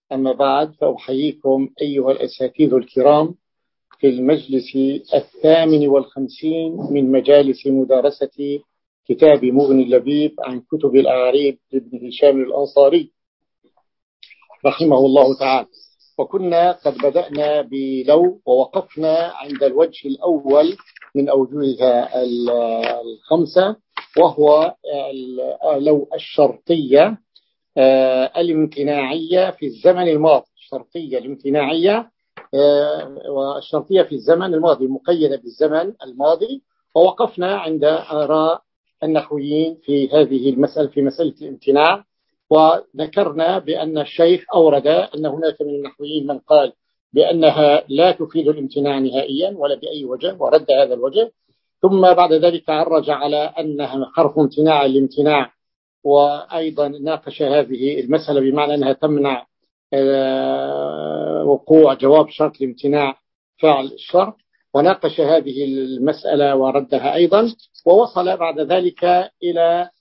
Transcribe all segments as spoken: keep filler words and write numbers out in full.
أما بعد، فأحييكم أيها الأساتذة الكرام في المجلس الثامن والخمسين من مجالس مدارسة كتاب مغني اللبيب عن كتب الأعاريب لابن هشام الأنصاري رحمه الله تعالى. وكنا قد بدأنا بلو ووقفنا عند الوجه الأول من أوجهها الخمسة، وهو لو الشرطية الامتناعية في الزمن الماضي. الشرطية الامتناعية والشرطية في الزمن الماضي مقيدة بالزمن الماضي. ووقفنا عند آراء النحويين في هذه المسألة، في مسألة الامتناع، وذكرنا بأن الشيخ أورد أن هناك من النحويين من قال بأنها لا تفيد الامتناع نهائيا ولا بأي وجه، ورد هذا الوجه. ثم بعد ذلك عرج على أنها حرف امتناع الامتناع، وأيضا ناقش هذه المسألة بمعنى أنها تمنع وقوع جواب شرط الامتناع فعل الشرط، وناقش هذه المسألة وردها أيضا. ووصل بعد ذلك إلى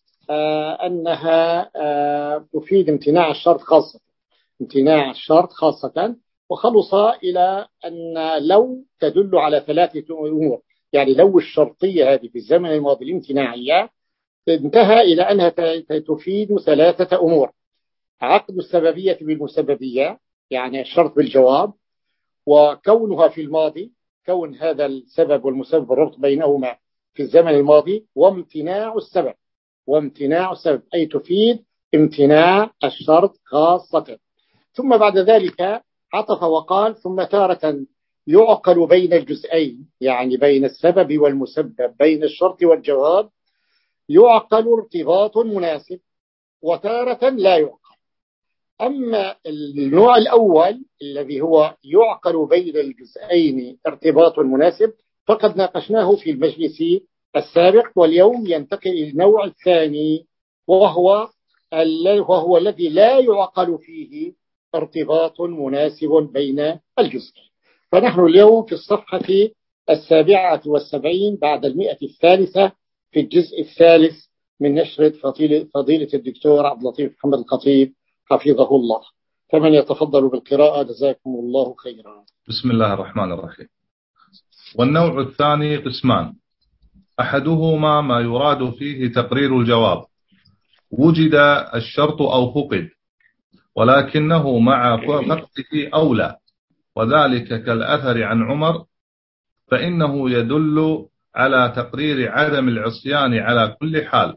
أنها تفيد امتناع الشرط خاصة، امتناع الشرط خاصة. وخلص إلى أن لو تدل على ثلاثة أمور، يعني لو الشرطية هذه في الزمن الماضي الامتناعية انتهى إلى أنها تفيد ثلاثة أمور: عقد السببية بالمسببية، يعني الشرط بالجواب، وكونها في الماضي، كون هذا السبب والمسبب الربط بينهما في الزمن الماضي، وامتناع السبب، وامتناع السبب أي تفيد امتناع الشرط خاصة. ثم بعد ذلك عطف وقال: ثم تارة يعقل بين الجزئين، يعني بين السبب والمسبب، بين الشرط والجواب، يعقل ارتباط مناسب، وتارة لا يعقل. أما النوع الأول الذي هو يعقل بين الجزئين ارتباط مناسب فقد ناقشناه في المجلس السابق، واليوم ينتقل إلى النوع الثاني، وهو وهو الذي لا يعقل فيه ارتباط مناسب بين الجزئين. فنحن اليوم في الصفحة السابعة والسبعين بعد المئة الثالثة في الجزء الثالث من نشرة فضيلة الدكتور عبد اللطيف محمد الخطيب حفظه الله. فمن يتفضل بالقراءة جزاكم الله خيرا. بسم الله الرحمن الرحيم. والنوع الثاني قسمان: أحدهما ما يراد فيه تقرير الجواب، وجد الشرط أو فقد، ولكنه مع فقده أولى، وذلك كالأثر عن عمر، فإنه يدل على تقرير عدم العصيان على كل حال،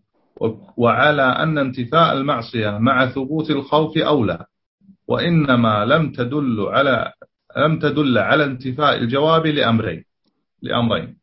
وعلى أن انتفاء المعصية مع ثبوت الخوف أولى، وإنما لم تدل على لم تدل على انتفاء الجواب لأمرين لأمرين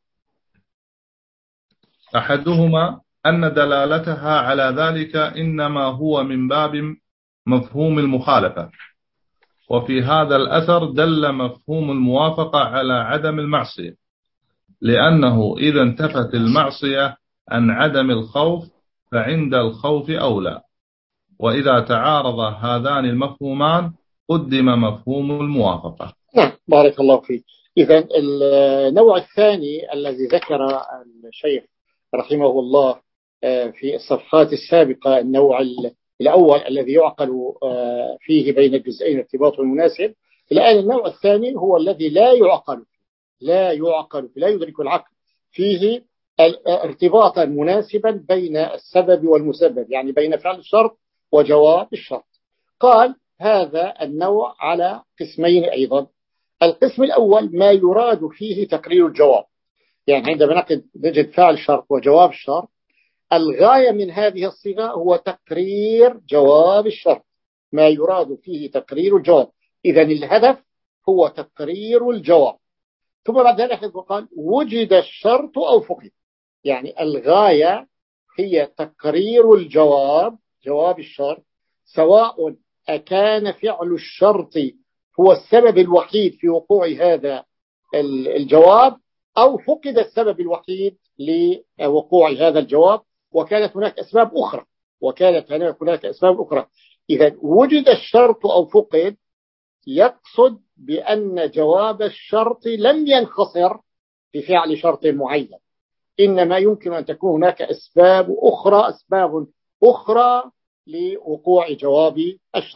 أحدهما أن دلالتها على ذلك إنما هو من باب مفهوم المخالفة، وفي هذا الأثر دل مفهوم الموافقة على عدم المعصية، لأنه إذا انتفت المعصية عن عدم الخوف فعند الخوف أولى، وإذا تعارض هذان المفهومان قدم مفهوم الموافقة. نعم، بارك الله فيك. إذن النوع الثاني الذي ذكر الشيخ رحمه الله في الصفحات السابقة، النوع الأول الذي يعقل فيه بين الجزئين ارتباط مناسب، الآن النوع الثاني هو الذي لا يعقل لا يعقل لا يدرك العقل فيه ارتباطا مناسبا بين السبب والمسبب، يعني بين فعل الشرط وجواب الشرط. قال هذا النوع على قسمين أيضا. القسم الأول ما يراد فيه تقرير الجواب، يعني عندما نجد فعل شرط وجواب الشرط، الغاية من هذه الصيغة هو تقرير جواب الشرط، ما يراد فيه تقرير الجواب. إذن الهدف هو تقرير الجواب. ثم بعد ذلك قال وجد الشرط أو فقد، يعني الغاية هي تقرير الجواب، جواب الشرط، سواء أكان فعل الشرط هو السبب الوحيد في وقوع هذا الجواب، أو فقد السبب الوحيد لوقوع هذا الجواب، وكانت هناك أسباب أخرى وكانت هناك أسباب أخرى. إذا وجد الشرط أو فقد يقصد بأن جواب الشرط لم ينخصر في فعل شرط معين، إنما يمكن أن تكون هناك أسباب أخرى أسباب أخرى لوقوع جواب الشرط.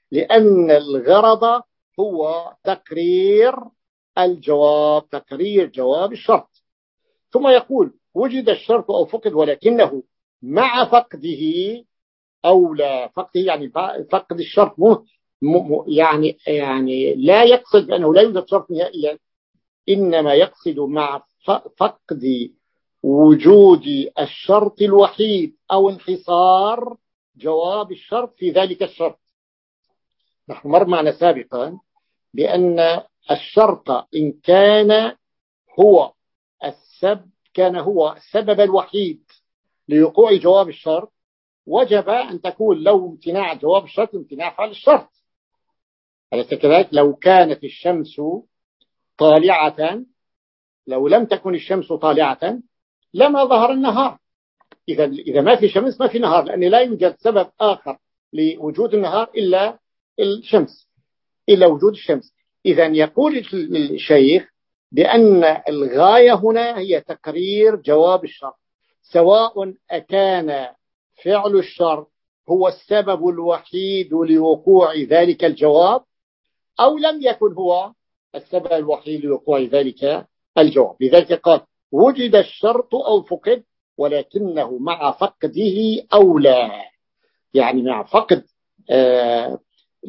لأن الغرض هو تقرير الجواب، تقرير جواب الشرط. ثم يقول وجد الشرط أو فقد ولكنه مع فقده أولى. فقده يعني فقد الشرط مو يعني يعني لا يقصد بأنه لا يوجد شرط نهائيا، إنما يقصد مع فقد وجود الشرط الوحيد أو انحصار جواب الشرط في ذلك الشرط. نحن مر معنا سابقا بأن الشرط إن كان هو السبب كان هو السبب الوحيد لوقوع جواب الشرط، وجب أن تكون لو امتناع جواب الشرط امتناع فعل الشرط. أليس كذلك؟ لو كانت الشمس طالعة، لو لم تكن الشمس طالعة لما ظهر النهار. إذا إذا ما في شمس ما في نهار، لأن لا يوجد سبب آخر لوجود النهار إلا الشمس، إلا وجود الشمس. إذا يقول الشيخ بأن الغاية هنا هي تقرير جواب الشرط، سواء أكان فعل الشرط هو السبب الوحيد لوقوع ذلك الجواب أو لم يكن هو السبب الوحيد لوقوع ذلك الجواب. لذلك قال وجد الشرط أو فقد ولكنه مع فقده أولى، يعني مع فقد آه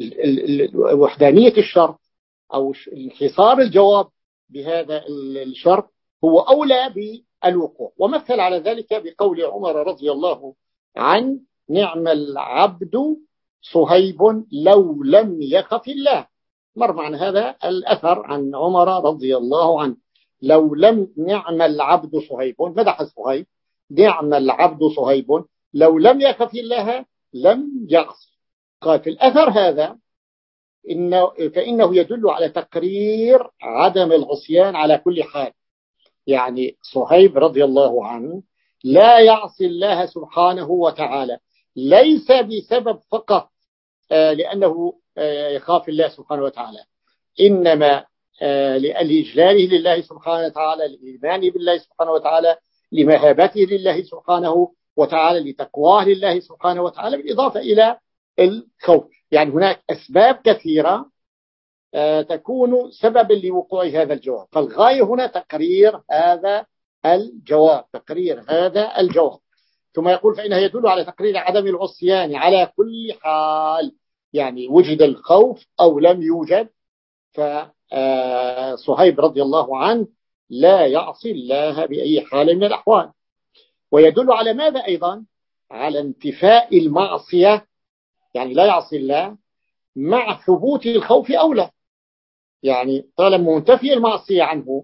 وحدانية الشرط أو انحصار الجواب بهذا الشرط هو أولى بالوقوع. ومثل على ذلك بقول عمر رضي الله عنه نعم العبد صهيب لو لم يخف الله. مر معنا هذا الأثر عن عمر رضي الله عنه، لو لم نعم العبد صهيب، مدح صهيب نعم العبد صهيب لو لم يخف الله لم يعصي. قال في الأثر هذا إنه فإنه يدل على تقرير عدم العصيان على كل حال. يعني صهيب رضي الله عنه لا يعصي الله سبحانه وتعالى، ليس بسبب فقط لأنه يخاف الله سبحانه وتعالى، إنما لإجلاله لله سبحانه وتعالى، لإيمانه بالله سبحانه وتعالى، لمهابته لله سبحانه وتعالى، لتقواه لله سبحانه وتعالى، بالإضافة إلى الخوف. يعني هناك أسباب كثيرة تكون سببا لوقوع هذا الجواب، فالغاية هنا تقرير هذا الجواب، تقرير هذا الجواب. ثم يقول فإنه يدل على تقرير عدم العصيان على كل حال، يعني وجد الخوف أو لم يوجد، فصهيب رضي الله عنه لا يعصي الله بأي حال من الأحوال. ويدل على ماذا أيضا؟ على انتفاء المعصية، يعني لا يعصي الله مع ثبوت الخوف أولى. يعني طالما منتفي المعصية عنه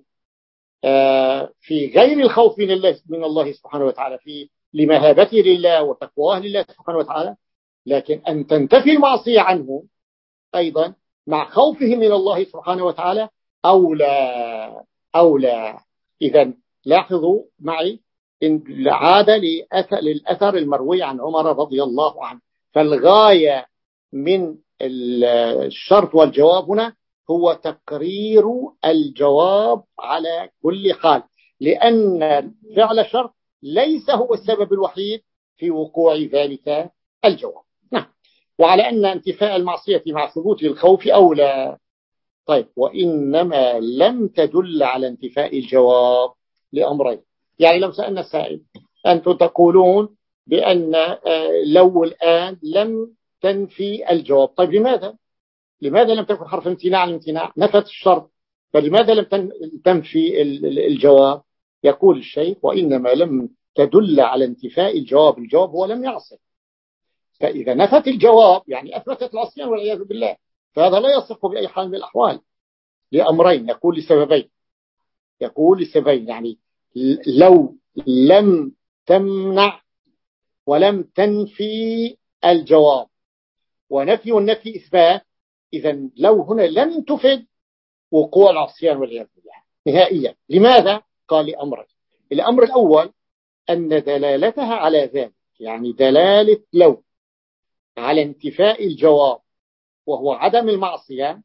في غير الخوف من الله من الله سبحانه وتعالى، في لمهابته لله وتقواه لله سبحانه وتعالى، لكن أن تنتفي المعصية عنه أيضا مع خوفه من الله سبحانه وتعالى أولى أولى. إذا لاحظوا معي إن عاد للأثر المروي عن عمر رضي الله عنه، فالغاية من الشرط والجواب هنا هو تقرير الجواب على كل حال، لأن فعل الشرط ليس هو السبب الوحيد في وقوع ذلك الجواب. نعم. وعلى أن انتفاء المعصية مع ثبوت الخوف أولى. طيب وإنما لم تدل على انتفاء الجواب لأمرين. يعني لو سألنا السائل أنتم تقولون بأن لو الآن لم تنفي الجواب، طيب لماذا؟ لماذا لم تكن حرف امتناع الامتناع؟ نفت الشرط، فلماذا لم تنفي الجواب؟ يقول الشيخ وإنما لم تدل على انتفاء الجواب، الجواب هو لم يعصي، فإذا نفت الجواب يعني أثبتت العصيان والعياذ بالله، فهذا لا يصح بأي حال من الأحوال لأمرين. يقول لسببين، يقول لسببين يعني لو لم تمنع ولم تنفي الجواب، ونفي والنفي إثبات، إذا لو هنا لم تفد وقوع العصيان والعياذ بالله نهائيا. لماذا؟ قال لأمرين. الأمر الأول أن دلالتها على ذلك، يعني دلالة لو على انتفاء الجواب وهو عدم المعصية،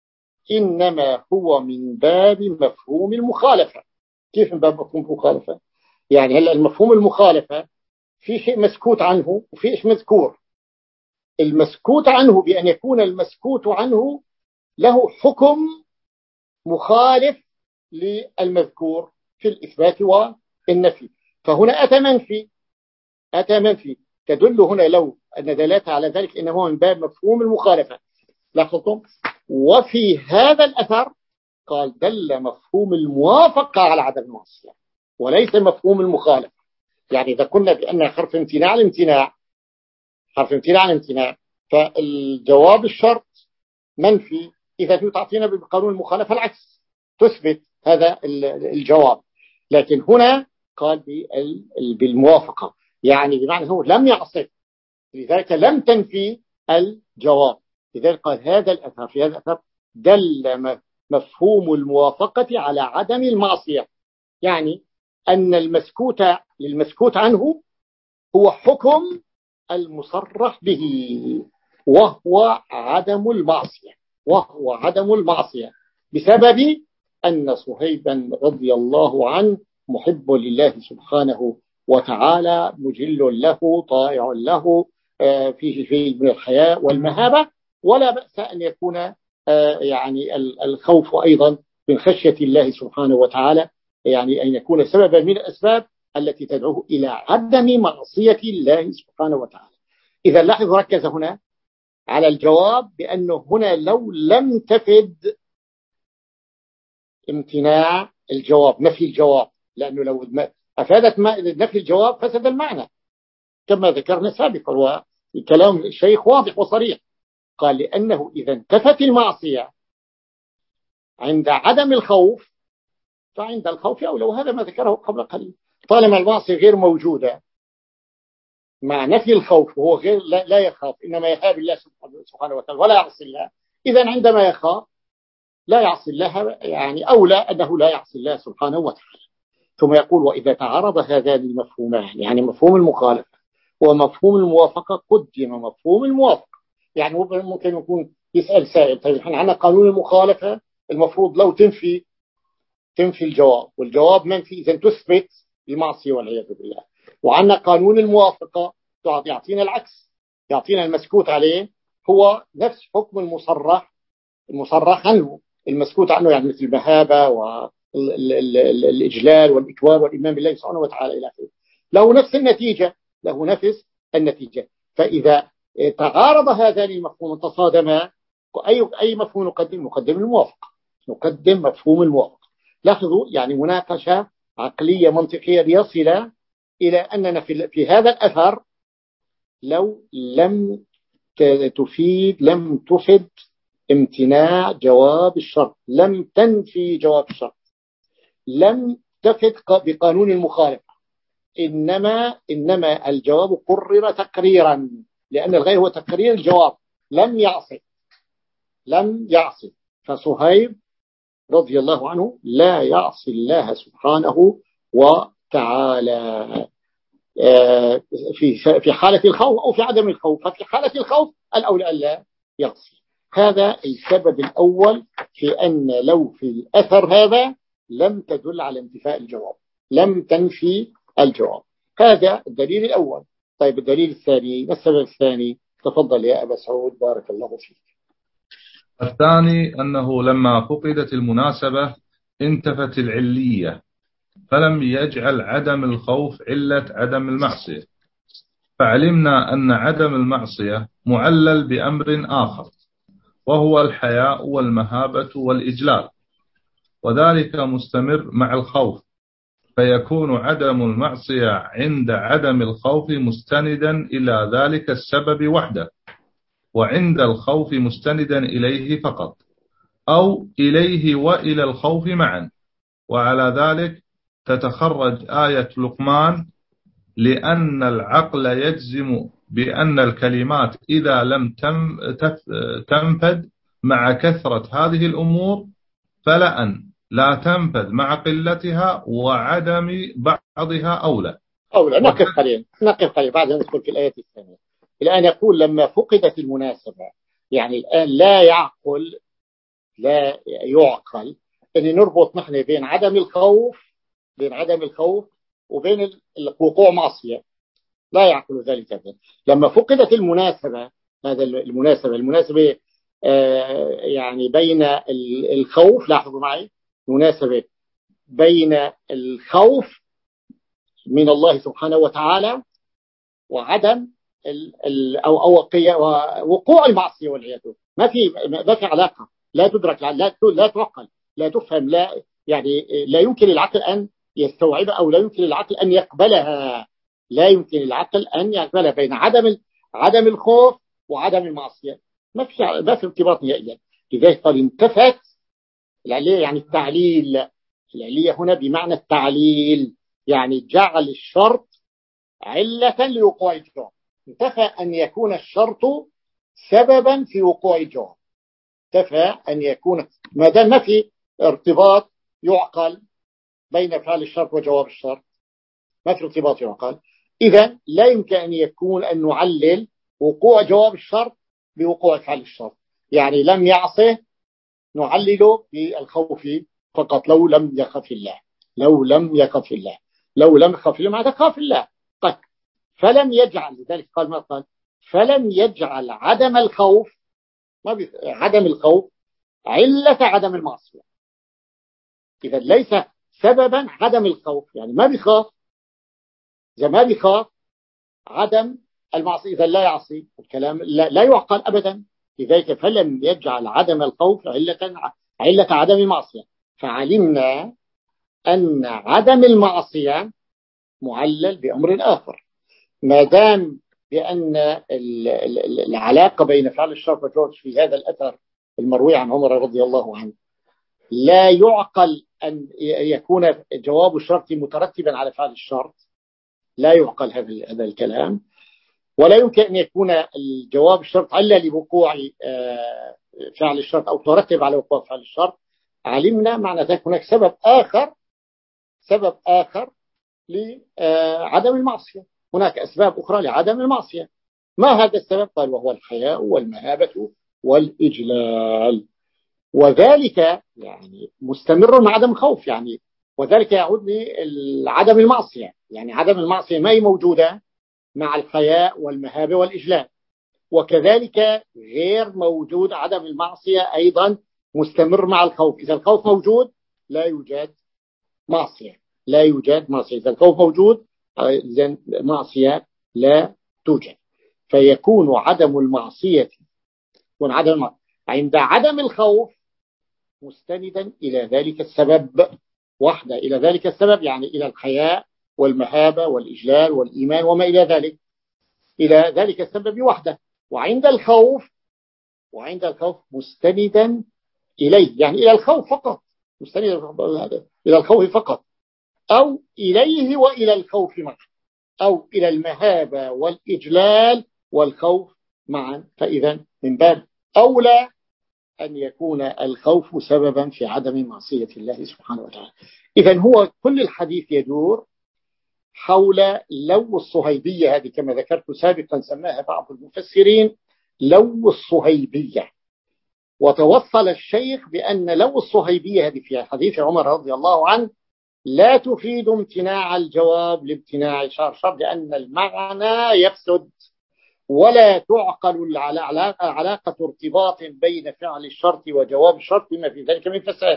إنما هو من باب مفهوم المخالفة. كيف من باب مفهوم المخالفة؟ يعني هلا المفهوم المخالفة في شيء مسكوت عنه وفي شيء مذكور. المسكوت عنه بأن يكون المسكوت عنه له حكم مخالف للمذكور في الإثبات والنفي. فهنا أتى منفي أتى منفي تدل هنا لو أن دلالتها على ذلك إنه من باب مفهوم المخالفة. لاحظتم؟ وفي هذا الأثر قال دل مفهوم الموافقة على عدم المعصية وليس مفهوم المخالفة. يعني إذا قلنا بأن حرف امتناع الامتناع حرف امتناع الامتناع فالجواب الشرط منفي، إذا تعطينا بقانون المخالفة العكس تثبت هذا الجواب. لكن هنا قال بالموافقة، يعني بمعنى هو لم يعصف، لذلك لم تنفي الجواب. لذلك قال هذا الأثر في هذا الأثر دل مفهوم الموافقة على عدم المعصية، يعني أن المسكوت للمسكوت عنه هو حكم المصرح به وهو عدم المعصية وهو عدم المعصية بسبب أن صهيبا رضي الله عنه محب لله سبحانه وتعالى مجل له طائع له فيه شيء من الحياء والمهابة، ولا بأس أن يكون يعني الخوف أيضا من خشية الله سبحانه وتعالى، يعني أن يكون سببا من الأسباب التي تدعوه إلى عدم معصية الله سبحانه وتعالى. إذا لاحظ ركز هنا على الجواب بأنه هنا لو لم تفد امتناع الجواب نفي الجواب، لأنه لو أفادت نفي الجواب فسد المعنى كما ذكرنا سابقا، وكلام الشيخ واضح وصريح. قال لأنه إذا انتفت المعصية عند عدم الخوف فعند الخوف أولى، وهذا ما ذكره قبل قليل. طالما المعصية غير موجودة مع نفي الخوف وهو غير لا, لا يخاف، إنما يهاب الله سبحانه وتعالى ولا يعصي الله، إذا عندما يخاف لا يعصي الله، يعني أولى أنه لا يعصي الله سبحانه وتعالى. ثم يقول وإذا تعارض هذان المفهومان، يعني مفهوم المخالفة ومفهوم الموافقة، قدم مفهوم الموافقة. يعني ممكن يكون يسأل سائل طيب احنا عندنا قانون المخالفة المفروض لو تنفي تنفي الجواب، والجواب منفي إذا تثبت المعصية والعياذ بالله، وعندنا قانون الموافقة يعطينا العكس، يعطينا المسكوت عليه هو نفس حكم المصرح المصرح عنه، المسكوت عنه يعني مثل المهابة والإجلال والإكواب والإيمان بالله سبحانه وتعالى إلى آخره، له نفس النتيجة له نفس النتيجة. فإذا تعارض هذان المفهوم تصادما، أي أي مفهوم نقدم؟ نقدم الموافقة، نقدم مفهوم الموافقة. لاحظوا يعني مناقشة عقلية منطقية ليصل إلى أننا في, في هذا الأثر لو لم تفيد لم تفد امتناع جواب الشرط، لم تنفي جواب الشرط، لم تفد بقانون المخالفة، إنما إنما الجواب قرر تقريرا، لأن الغير هو تقرير الجواب، لم يعصي لم يعصي فصهيب رضي الله عنه لا يعصي الله سبحانه وتعالى في في حالة الخوف أو في عدم الخوف. ففي حالة الخوف الأولى ألا يعصي. هذا السبب الأول في أن لو في الأثر هذا لم تدل على انتفاء الجواب، لم تنفي الجواب. هذا الدليل الأول. طيب الدليل الثاني، ما السبب الثاني؟ تفضل يا أبا سعود بارك الله فيك. الثاني أنه لما فقدت المناسبة انتفت العلية، فلم يجعل عدم الخوف علة عدم المعصية، فعلمنا أن عدم المعصية معلل بأمر آخر وهو الحياء والمهابة والإجلال، وذلك مستمر مع الخوف، فيكون عدم المعصية عند عدم الخوف مستندا إلى ذلك السبب وحده، وعند الخوف مستندا إليه فقط، أو إليه وإلى الخوف معا. وعلى ذلك تتخرج آية لقمان: لأن العقل يجزم بأن الكلمات إذا لم تنفذ مع كثرة هذه الأمور فلأن لا تنفذ مع قلتها وعدم بعضها أولى. أولى. نقف قليل نقف قليل بعد أن ندخل في الآية الثانية. الآن يقول لما فقدت المناسبة، يعني الآن لا يعقل لا يعقل أن نربط نحن بين عدم الخوف بين عدم الخوف وبين وقوع معصية، لا يعقل ذلك. لما فقدت المناسبة هذا المناسبة المناسبة آه يعني بين الخوف، لاحظوا معي، مناسبة بين الخوف من الله سبحانه وتعالى وعدم ال ال أو أو وقوع المعصية والعياذ بالله. ما في ما في علاقة، لا تدرك، لا لا تعقل، لا تفهم، لا يعني لا يمكن العقل أن يستوعبها أو لا يمكن العقل أن يقبلها. لا يمكن العقل أن يقبلها بين عدم عدم الخوف وعدم المعصية. ما في ما في ارتباط نهائيا. لذلك قال انتفت العلية، يعني التعليل. العلية هنا بمعنى التعليل، يعني جعل الشرط علة لوقوع الجواب. انتفى أن يكون الشرط سببا في وقوع الجواب. انتفى أن يكون، ما دام ما في ارتباط يعقل بين فعل الشرط وجواب الشرط، ما في ارتباط يعقل، إذا لا يمكن أن يكون أن نعلل وقوع جواب الشرط بوقوع فعل الشرط. يعني لم يعصه نعلله بالخوف فقط، لو لم يخف الله، لو لم يخف الله لو لم يخف الله ماذا خاف الله. طيب فلم يجعل، لذلك قال ما قال فلم يجعل عدم الخوف، ما بي... عدم الخوف علة عدم المعصية. إذا ليس سببا عدم الخوف، يعني ما بيخاف، إذا ما بيخاف عدم المعصية، إذا لا يعصي الكلام لا, لا يعقل أبدا. لذلك فلم يجعل عدم الخوف علة علة عدم المعصية. فعلمنا أن عدم المعصية معلل بأمر آخر، ما دام بأن العلاقة بين فعل الشرط وجواب في هذا الأثر المروي عن عمر رضي الله عنه لا يعقل أن يكون جواب الشرط مترتبا على فعل الشرط، لا يعقل هذا الكلام، ولا يمكن أن يكون الجواب الشرط علة لوقوع فعل الشرط أو ترتب على وقوع فعل الشرط. علمنا معنى ذلك هناك سبب آخر، سبب آخر لعدم المعصية. هناك أسباب أخرى لعدم المعصية. ما هذا السبب؟ قال وهو الحياء والمهابة والإجلال، وذلك يعني مستمر مع عدم الخوف، يعني وذلك يعود لعدم المعصية. يعني عدم المعصية ما هي موجودة مع الحياء والمهابة والإجلال، وكذلك غير موجود عدم المعصية أيضا مستمر مع الخوف. إذا الخوف موجود لا يوجد معصية، لا يوجد معصية. إذا الخوف موجود إذا معصية لا توجد. فيكون عدم المعصية يكون عدم المعصية عند عدم الخوف مستندا إلى ذلك السبب وحده، إلى ذلك السبب يعني إلى الحياء والمهابة والإجلال والإيمان وما إلى ذلك، إلى ذلك السبب وحده. وعند الخوف وعند الخوف مستندا إليه، يعني إلى الخوف فقط، مستندا إلى الخوف فقط، أو إليه وإلى الخوف معا، أو إلى المهابة والإجلال والخوف معا. فإذا من باب أولى أن يكون الخوف سببا في عدم معصية الله سبحانه وتعالى. إذن هو كل الحديث يدور حول لو الصهيبية هذه، كما ذكرت سابقا سماها بعض المفسرين لو الصهيبية. وتوصل الشيخ بأن لو الصهيبية هذه في حديث عمر رضي الله عنه لا تفيد امتناع الجواب لامتناع شرط، لأن المعنى يفسد، ولا تعقل علاقة, علاقة ارتباط بين فعل الشرط وجواب الشرط بما في ذلك من فساد،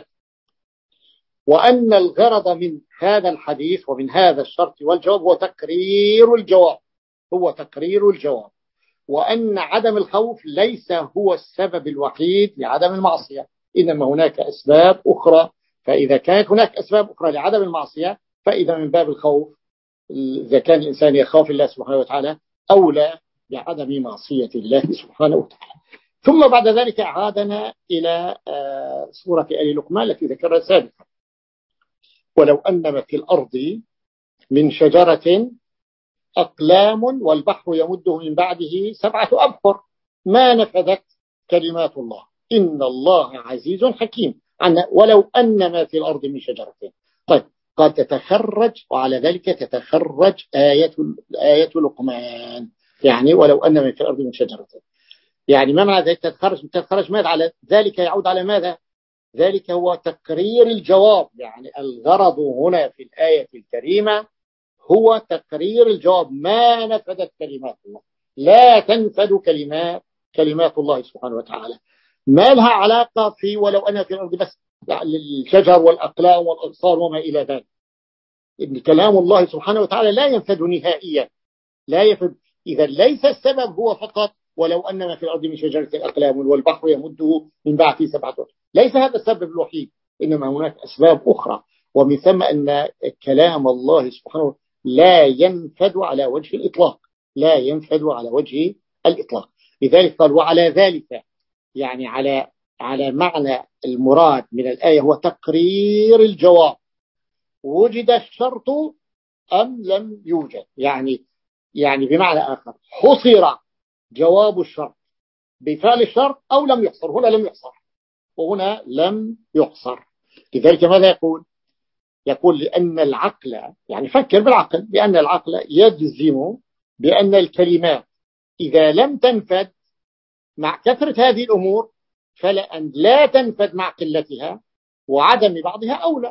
وأن الغرض من هذا الحديث ومن هذا الشرط والجواب هو تقرير الجواب، هو تقرير الجواب، وأن عدم الخوف ليس هو السبب الوحيد لعدم المعصية، إنما هناك أسباب أخرى. فإذا كانت هناك أسباب أخرى لعدم المعصية فإذا من باب الخوف، إذا كان الإنسان يخاف الله سبحانه وتعالى، أولى بعدم معصية الله سبحانه وتعالى. ثم بعد ذلك أعادنا إلى سورة آل لقمان التي ذكرها سابقا: ولو أن في الأرض من شجرة أقلام والبحر يمده من بعده سبعة أبحر ما نفذت كلمات الله إن الله عزيز حكيم. ولو أن ما في الأرض من شجرة. طيب قد تتخرج، وعلى ذلك تتخرج آية آية لقمان، يعني ولو أن ما في الأرض من شجرة، يعني ما معنى ذلك تتخرج؟ تتخرج ماذا على ذلك؟ يعود على ماذا؟ ذلك هو تقرير الجواب. يعني الغرض هنا في الآية الكريمة هو تقرير الجواب، ما نفذت كلمات الله، لا تنفذ كلمات كلمات الله سبحانه وتعالى. ما لها علاقة في ولو أنا في الأرض بس يعني الشجر والأقلام والأغصان وما إلى ذلك. إن كلام الله سبحانه وتعالى لا ينفد نهائيا، لا ينفد. إذا ليس السبب هو فقط ولو أن ما في الأرض من شجرة الأقلام والبحر يمده من بعده سبعة أبحر، ليس هذا السبب الوحيد، إنما هناك أسباب أخرى. ومن ثم أن كلام الله سبحانه لا ينفد على وجه الإطلاق، لا ينفد على وجه الإطلاق. لذلك قال وعلى ذلك، يعني على على معنى المراد من الآية هو تقرير الجواب، وجد الشرط أم لم يوجد، يعني يعني بمعنى آخر حصر جواب الشرط بفعل الشرط أو لم يحصر. هنا لم يحصر وهنا لم يحصر. لذلك ماذا يقول؟ يقول لأن العقل، يعني فكر بالعقل، بأن العقل يجزم بأن الكلمات إذا لم تنفد مع كثرة هذه الأمور فلأن لا تنفد مع قلتها وعدم بعضها أولى.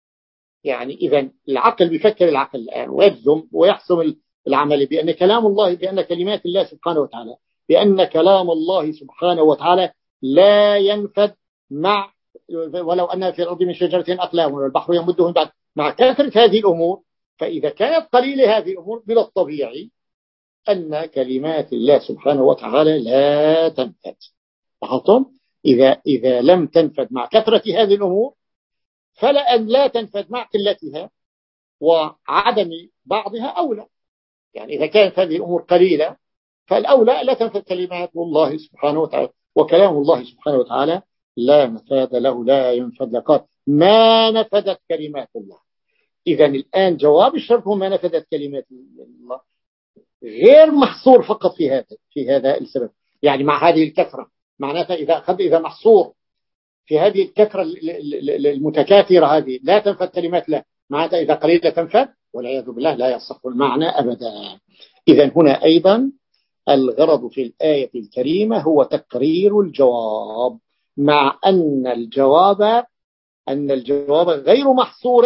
يعني إذا العقل بيفكر العقل الآن ويجزم ويحسم العمل بأن كلام الله، بأن كلمات الله سبحانه وتعالى، بأن كلام الله سبحانه وتعالى لا ينفد مع ولو أن في الأرض من شجرة أقلام والبحر يمده من بعد، مع كثرة هذه الأمور. فإذا كانت قليلة هذه الأمور من الطبيعي أن كلمات الله سبحانه وتعالى لا تنفد. لاحظتم؟ إذا إذا لم تنفد مع كثرة هذه الأمور فلأن لا تنفد مع قلتها وعدم بعضها أولى. يعني إذا كانت هذه الأمور قليلة فالأولى لا تنفد كلمات الله سبحانه وتعالى، وكلام الله سبحانه وتعالى لا مفاد له، لا ينفد. لقد ما نفدت كلمات الله. إذا الآن جواب الشرط هو ما نفدت كلمات الله، غير محصور فقط في هذا في هذا السبب. يعني مع هذه الكثرة معناتها إذا أخذ إذا محصور في هذه الكثرة المتكاثرة هذه لا تنفد كلمات لا، معناتها إذا قليلة تنفد، والعياذ بالله لا يصح المعنى أبدا. إذا هنا أيضا الغرض في الآية الكريمة هو تقرير الجواب، مع أن الجواب أن الجواب غير محصور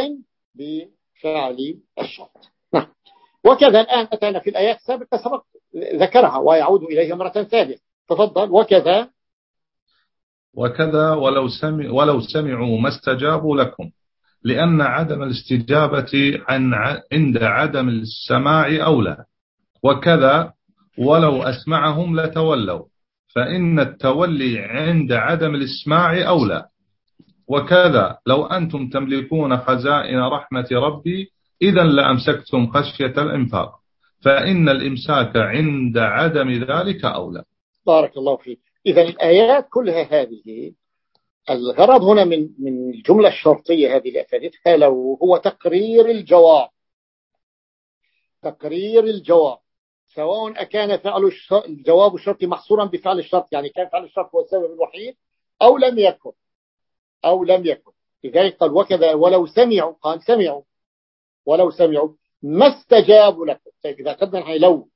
بفعل الشرط. نعم. وكذا الآن أتينا في الآيات السابقة سبق ذكرها ويعود إليها مرة ثانية. تفضل. وكذا وكذا ولو سمع ولو سمعوا ما استجابوا لكم، لأن عدم الاستجابة عن عند عدم السماع أولى. وكذا ولو أسمعهم لتولوا، فإن التولي عند عدم الإسماع أولى. وكذا لو أنتم تملكون خزائن رحمة ربي إذا لأمسكتم خشية الإنفاق، فإن الإمساك عند عدم ذلك أولى. بارك الله فيك. إذا الآيات كلها هذه الغرض هنا من من الجملة الشرطية هذه اللي أفادتها لو هو تقرير الجواب، تقرير الجواب، سواء أكان فعل الجواب الشرطي محصورا بفعل الشرط، يعني كان فعل الشرط هو السبب الوحيد، أو لم يكن أو لم يكن. لذلك قال وكذا ولو سمعوا، قال سمعوا ولو سمعوا ما استجابوا لكم. إذا أخذنا لو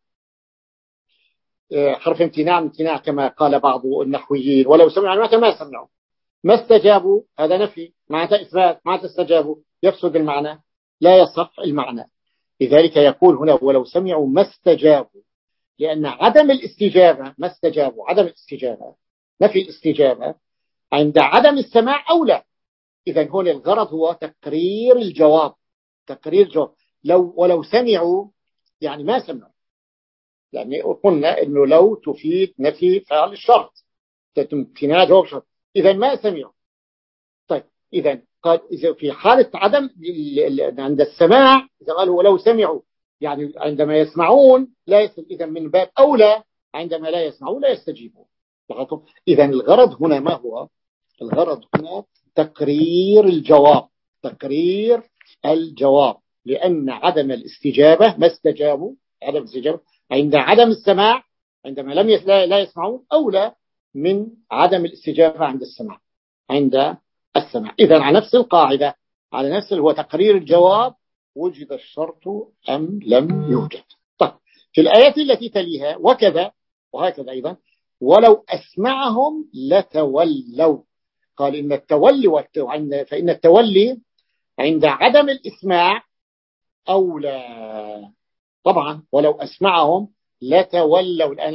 حرف امتناع امتناع كما قال بعض النحويين، ولو سمعوا معناتها ما سمعوا، ما استجابوا هذا نفي، معناتها إثبات، معناتها استجابوا يفسد المعنى، لا يصح المعنى. لذلك يقول هنا ولو سمعوا ما استجابوا، لأن عدم الاستجابة ما استجابوا عدم الاستجابة نفي الاستجابة عند عدم السماع أولى. إذا هنا الغرض هو تقرير الجواب، تقرير الجواب. لو ولو سمعوا يعني ما سمعوا، يعني قلنا إنه لو تفيد نفي فعل الشرط، امتناع جواب شرط، إذا ما سمعوا. طيب إذا قال إذا في حالة عدم عند السماع، إذا قالوا ولو سمعوا يعني عندما يسمعون لا يستجيب، إذا من باب أولى عندما لا يسمعون لا يستجيبون. إذا الغرض هنا ما هو؟ الغرض هنا تقرير الجواب، تقرير الجواب، لأن عدم الاستجابة ما استجابوا عدم الاستجابة عند عدم السماع، عندما لم لا يسمعون أولى من عدم الاستجابة عند السماع عند السماع. إذا على نفس القاعدة، على نفس هو تقرير الجواب وجد الشرط أم لم يوجد. طيب في الآيات التي تليها وكذا وهكذا أيضا ولو أسمعهم لتولوا، قال إن التولي فإن التولي عند عدم الإسماع أولى. طبعا ولو أسمعهم لتولوا، الآن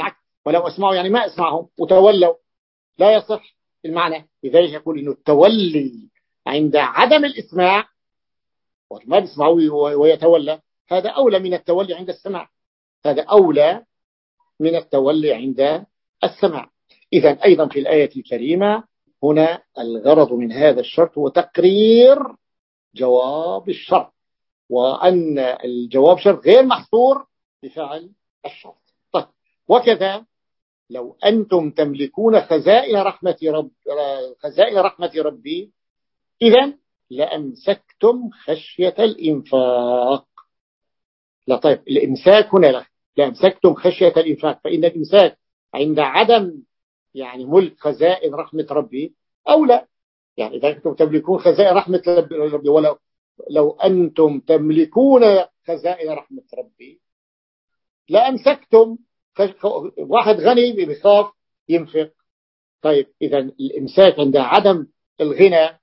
ولو أسمعوا يعني ما أسمعهم، وتولوا لا يصح المعنى. لذلك يقول إنه التولي عند عدم الإسماع وما بيسمعوا ويتولى هذا أولى من التولي عند السماع، هذا أولى من التولي عند السماع. إذا أيضا في الآية الكريمة هنا الغرض من هذا الشرط هو تقرير جواب الشرط، وأن الجواب شرط غير محصور بفعل الشرط. طيب وكذا لو أنتم تملكون خزائن رحمة رب خزائن رحمة ربي إذن لأمسكتم خشية الإنفاق. لا طيب الإمساك هنا لا لأمسكتم خشية الإنفاق، فإن الإمساك عند عدم يعني ملك خزائن رحمة ربي أولى. يعني إذا أنتم تملكون خزائن رحمة ربي، ولو لو أنتم تملكون خزائن رحمة ربي لأمسكتم. واحد غني بيخاف ينفق، طيب إذا الإمساك عند عدم الغنى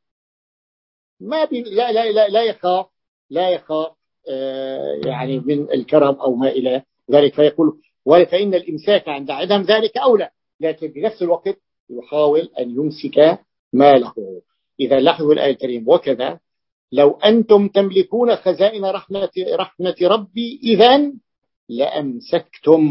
ما بي لا لا لا لا يخاف لا يخاف آه يعني من الكرم أو ما إلى ذلك، فيقول فإن الإمساك عند عدم ذلك أولى، لكن بنفس الوقت يحاول أن يمسك ماله. إذا لاحظوا الآية الكريمة وكذا لو أنتم تملكون خزائن رحمة رحمة ربي إذن لأمسكتم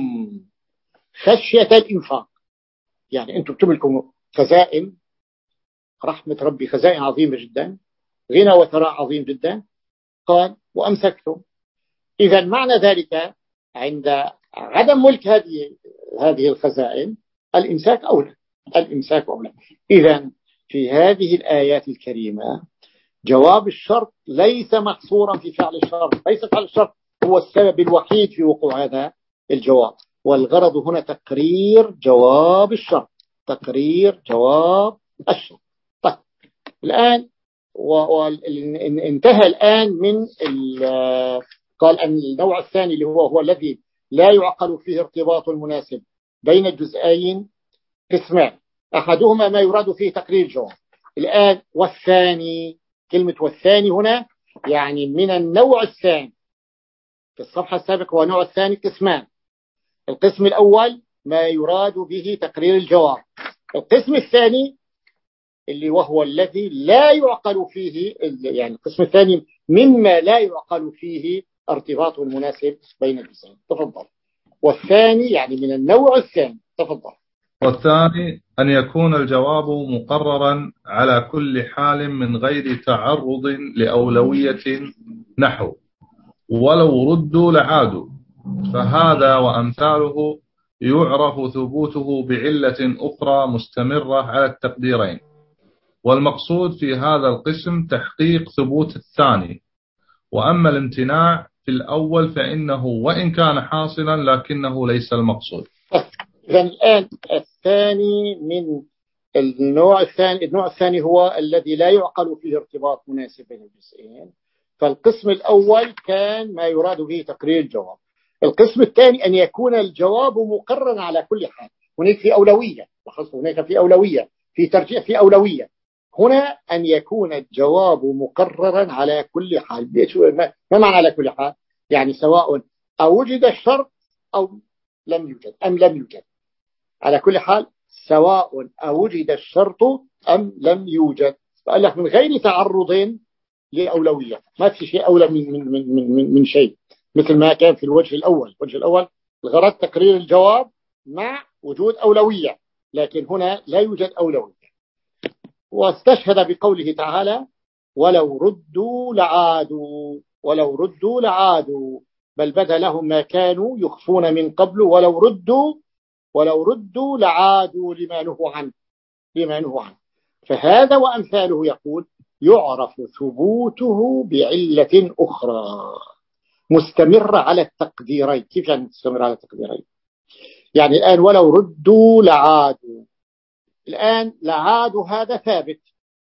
خشية الإنفاق. يعني أنتم تملكوا خزائن رحمة ربي، خزائن عظيمة جدا، غنى وثراء عظيم جدا، قال وأمسكتم. إذا معنى ذلك عند عدم ملك هذه هذه الخزائن الإمساك أولى الإمساك أولى. إذا في هذه الآيات الكريمة جواب الشرط ليس محصورا في فعل الشرط، ليس فعل الشرط هو السبب الوحيد في وقوع هذا الجواب، والغرض هنا تقرير جواب الشرط تقرير جواب الشرط. طيب الآن وانتهى الآن من قال أن النوع الثاني اللي هو هو الذي لا يعقل فيه ارتباط المناسب بين الجزئين قسمان، أحدهما ما يراد فيه تقرير الجواب. الآن والثاني، كلمة والثاني هنا يعني من النوع الثاني. في الصفحة السابقة هو النوع الثاني قسمان، القسم الأول ما يراد به تقرير الجواب، القسم الثاني اللي وهو الذي لا يعقل فيه، يعني القسم الثاني مما لا يعقل فيه ارتباط المناسب بين الجزئين. تفضل. والثاني يعني من النوع الثاني. تفضل. والثاني أن يكون الجواب مقررا على كل حال من غير تعرض لأولوية، نحو ولو ردوا لعادوا، فهذا وأمثاله يعرف ثبوته بعلة أخرى مستمرة على التقديرين، والمقصود في هذا القسم تحقيق ثبوت الثاني، وأما الامتناع في الأول فإنه وإن كان حاصلا لكنه ليس المقصود. إذن الآن الثاني من النوع الثاني النوع الثاني هو الذي لا يعقل فيه ارتباط مناسب بين الجزئين. فالقسم الأول كان ما يراد به تقرير الجواب، القسم الثاني أن يكون الجواب مقررا على كل حال. هناك في أولوية، لاحظوا هناك في أولوية، في ترجيح في أولوية. هنا أن يكون الجواب مقررا على كل حال. ما معنى على كل حال؟ يعني سواء أوجد الشرط أو لم يوجد أم لم يوجد، على كل حال سواء أوجد الشرط أم لم يوجد. فقال لك من غير تعرض لأولوية، ما في شيء أولى من, من, من, من, من شيء، مثل ما كان في الوجه الأول. الوجه الأول الغرض تقرير الجواب مع وجود أولوية، لكن هنا لا يوجد أولوية. واستشهد بقوله تعالى ولو ردوا لعادوا، ولو ردوا لعادوا بل بدا لهم ما كانوا يخفون من قبل ولو ردوا ولو ردوا لعادوا لما نهوا عنه لما نهوا عنه. فهذا وأمثاله يقول يعرف ثبوته بعلة أخرى مستمرة على التقديرين. كيف يعني مستمرة على التقديرين؟ يعني الآن ولو ردوا لعادوا، الآن لعادوا هذا ثابت،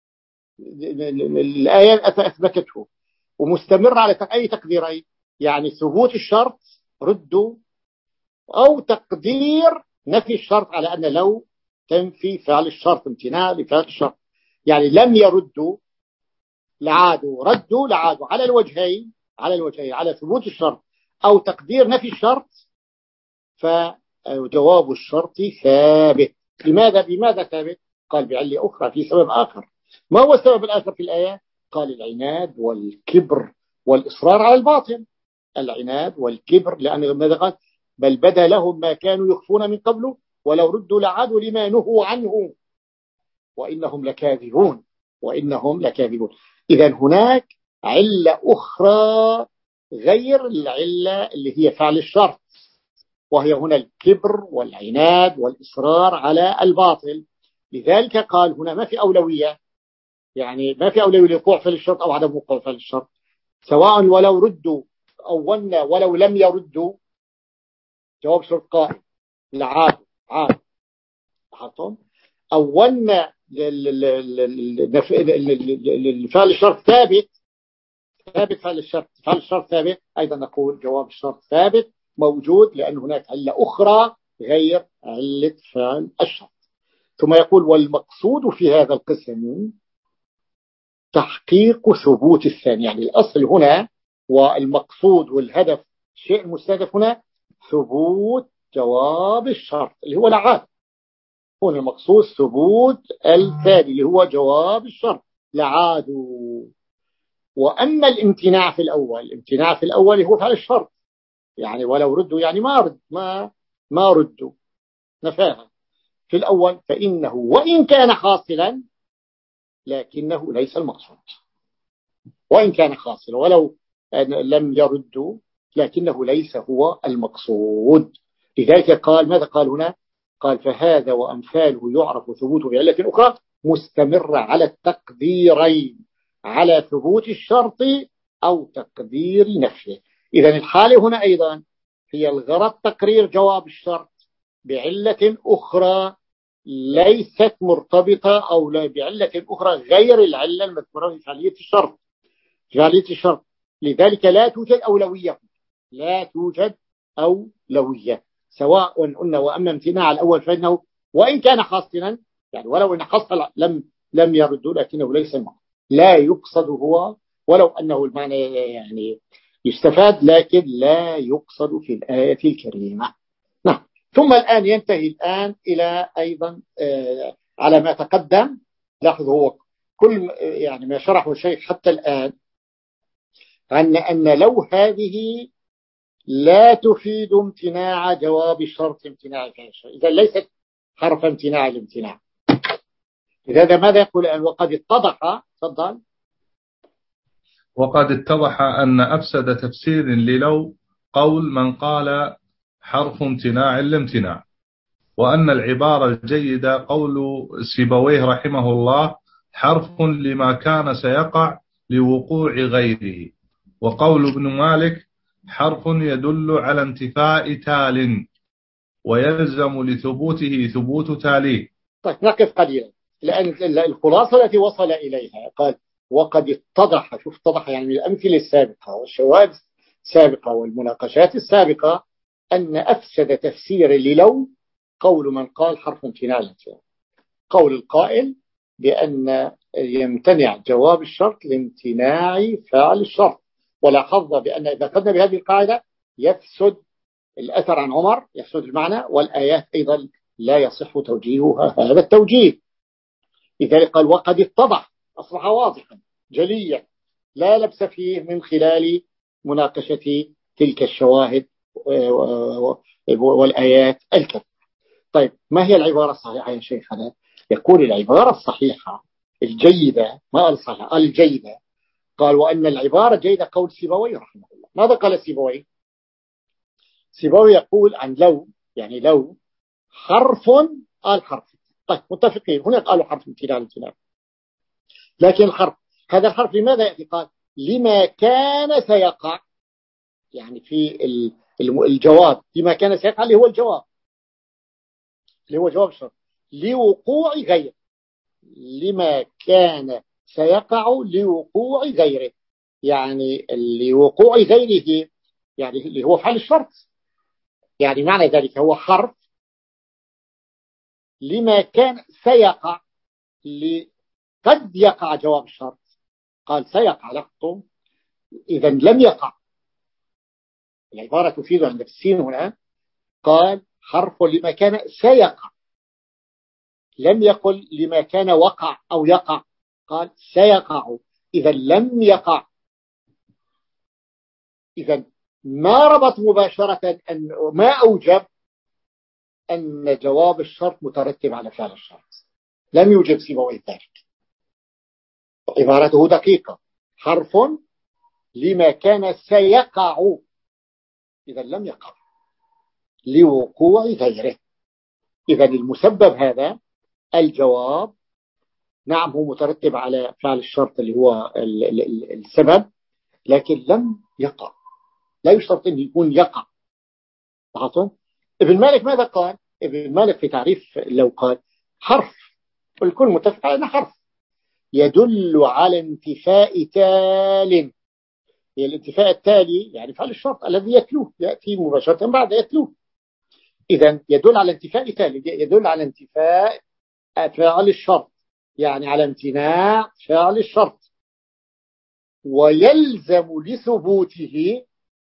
الآية أثبتته، ومستمر على أي تقديرين؟ يعني ثبوت الشرط ردوا، أو تقدير نفي الشرط على أن لو تنفي فعل الشرط، امتناع لفعل الشرط. يعني لم يردوا لعادوا، ردوا لعادوا، على الوجهين على الوجهين على ثبوت الشرط أو تقدير نفي الشرط. جواب الشرط ثابت. لماذا بماذا ثابت؟ قال بعلة أخرى، في سبب آخر. ما هو السبب الآخر في الآية؟ قال العناد والكبر والإصرار على الباطل. العناد والكبر، لأن ماذا قال؟ بل بدا لهم ما كانوا يخفون من قبله ولو ردوا لعادوا لما نهوا عنه وإنهم لكاذبون وإنهم لكاذبون. إذا هناك علة أخرى غير العلة اللي هي فعل الشرط، وهي هنا الكبر والعناد والإصرار على الباطل. لذلك قال هنا ما في أولوية، يعني ما في أولوية لوقوع فعل الشرط أو عدم وقوع فعل الشرط، سواء ولو ردوا أولنا ولو لم يردوا. جواب شرط قائم، لعاد عاد حطهم. أولنا الفعل الشرط ثابت، ثابت فعل الشرط، فعل الشرط ثابت، أيضا نقول جواب الشرط ثابت موجود، لأن هناك علة أخرى غير علة فعل الشرط. ثم يقول والمقصود في هذا القسم تحقيق ثبوت الثاني. يعني الأصل هنا والمقصود والهدف الشيء المستهدف هنا ثبوت جواب الشرط اللي هو لعاد. هنا المقصود ثبوت الثاني اللي هو جواب الشرط لعادوا. وأما الامتناع في الأول، الامتناع في الأول هو فعل الشرط، يعني ولو ردوا يعني ما رد ما ما ردوا نفاها في الأول، فإنه وإن كان حاصلا لكنه ليس المقصود. وإن كان حاصلا ولو لم يردوا لكنه ليس هو المقصود. لذلك قال ماذا قال هنا؟ قال فهذا وأمثاله يعرف ثبوته بعلة أخرى مستمرة على التقديرين، على ثبوت الشرط أو تقدير نفيه. إذن الحالة هنا أيضا هي الغرض تقرير جواب الشرط بعلة أخرى ليست مرتبطة أو بعلة أخرى غير العلة المذكورة في فعالية الشرط، فعالية الشرط. لذلك لا توجد أولوية، لا توجد أولوية، سواء قلنا وأما امتناع الأول فإنه وإن كان حاصلا، يعني ولو إن حصل لم لم يردوا لكنه ليس المعنى، لا يقصد هو، ولو أنه المعنى يعني يستفاد لكن لا يقصد في الآية الكريمة. نعم. ثم الآن ينتهي الآن إلى أيضا آه على ما تقدم. لاحظوا هو كل يعني ما شرحه الشيخ حتى الآن أن أن لو هذه لا تفيد امتناع جواب الشرط امتناع فعل الشرط، إذا ليست حرف امتناع الامتناع. إذا ماذا يقول الآن؟ وقد اتضح، تفضل. وقد اتضح أن أفسد تفسير للو قول من قال حرف امتناع الامتناع، وأن العبارة الجيدة قول سيبويه رحمه الله حرف لما كان سيقع لوقوع غيره، وقول ابن مالك حرف يدل على انتفاء تال ويلزم لثبوته ثبوت تاليه. طيب نقف قليلا، لأن الخلاصة التي وصل إليها قال وقد اتضح. شوف اتضح يعني من الأمثلة السابقة والشواهد السابقة والمناقشات السابقة أن أفسد تفسير للو قول من قال حرف امتناع الامتناع، قول القائل بأن يمتنع جواب الشرط لامتناع فعل الشرط. ولاحظ بأن إذا أخذنا بهذه القاعدة يفسد الأثر عن عمر، يفسد المعنى، والآيات أيضا لا يصح توجيهها هذا التوجيه. لذلك قال وقد اتضح، أصبح واضحا جليا لا لبس فيه من خلال مناقشة تلك الشواهد والآيات الكثيرة. طيب ما هي العبارة الصحيحة يا شيخنا؟ يقول العبارة الصحيحة الجيدة، ما قال الصحيحة، قال الجيدة. قال وأن العبارة جيدة قول سيبويه رحمه الله. ماذا قال سيبويه؟ سيبويه يقول عن لو، يعني لو حرف، قال حرف. طيب متفقين، هنا قالوا حرف امتناع امتناع، لكن الحرف هذا الحرف لماذا يأتي؟ قال لما كان سيقع، يعني في الجواب لما كان سيقع اللي هو الجواب، اللي هو جواب الشرط لوقوع غيره، لما كان سيقع لوقوع غيره، يعني لوقوع غيره يعني اللي هو فعل الشرط. يعني معنى ذلك هو حرف لما كان سيقع، قد يقع جواب الشرط، قال سيقع لقطه، إذن لم يقع. العبارة تفيد عند السين هنا قال حرف لما كان سيقع، لم يقل لما كان وقع أو يقع، قال سيقع. إذا لم يقع، إذا ما ربط مباشرة أن ما أوجب أن جواب الشرط مترتب على فعل الشرط، لم يوجب سيبويه ذلك. عبارته دقيقة، حرف لما كان سيقع، إذا لم يقع لوقوع غيره. إذا المسبب هذا الجواب نعم هو مترتب على فعل الشرط اللي هو السبب، لكن لم يقع، لا يشترط أن يكون يقع. لاحظتم؟ ابن مالك ماذا قال؟ ابن مالك في تعريف لو قال حرف، والكل متفق على أنه حرف يدل على انتفاء تال. الانتفاء التالي يعني فعل الشرط الذي يتلوه، يأتي مباشرة بعد يتلوه. إذن يدل على انتفاء تالي، يدل على انتفاء فعل الشرط، يعني على امتناع فعل الشرط. ويلزم لثبوته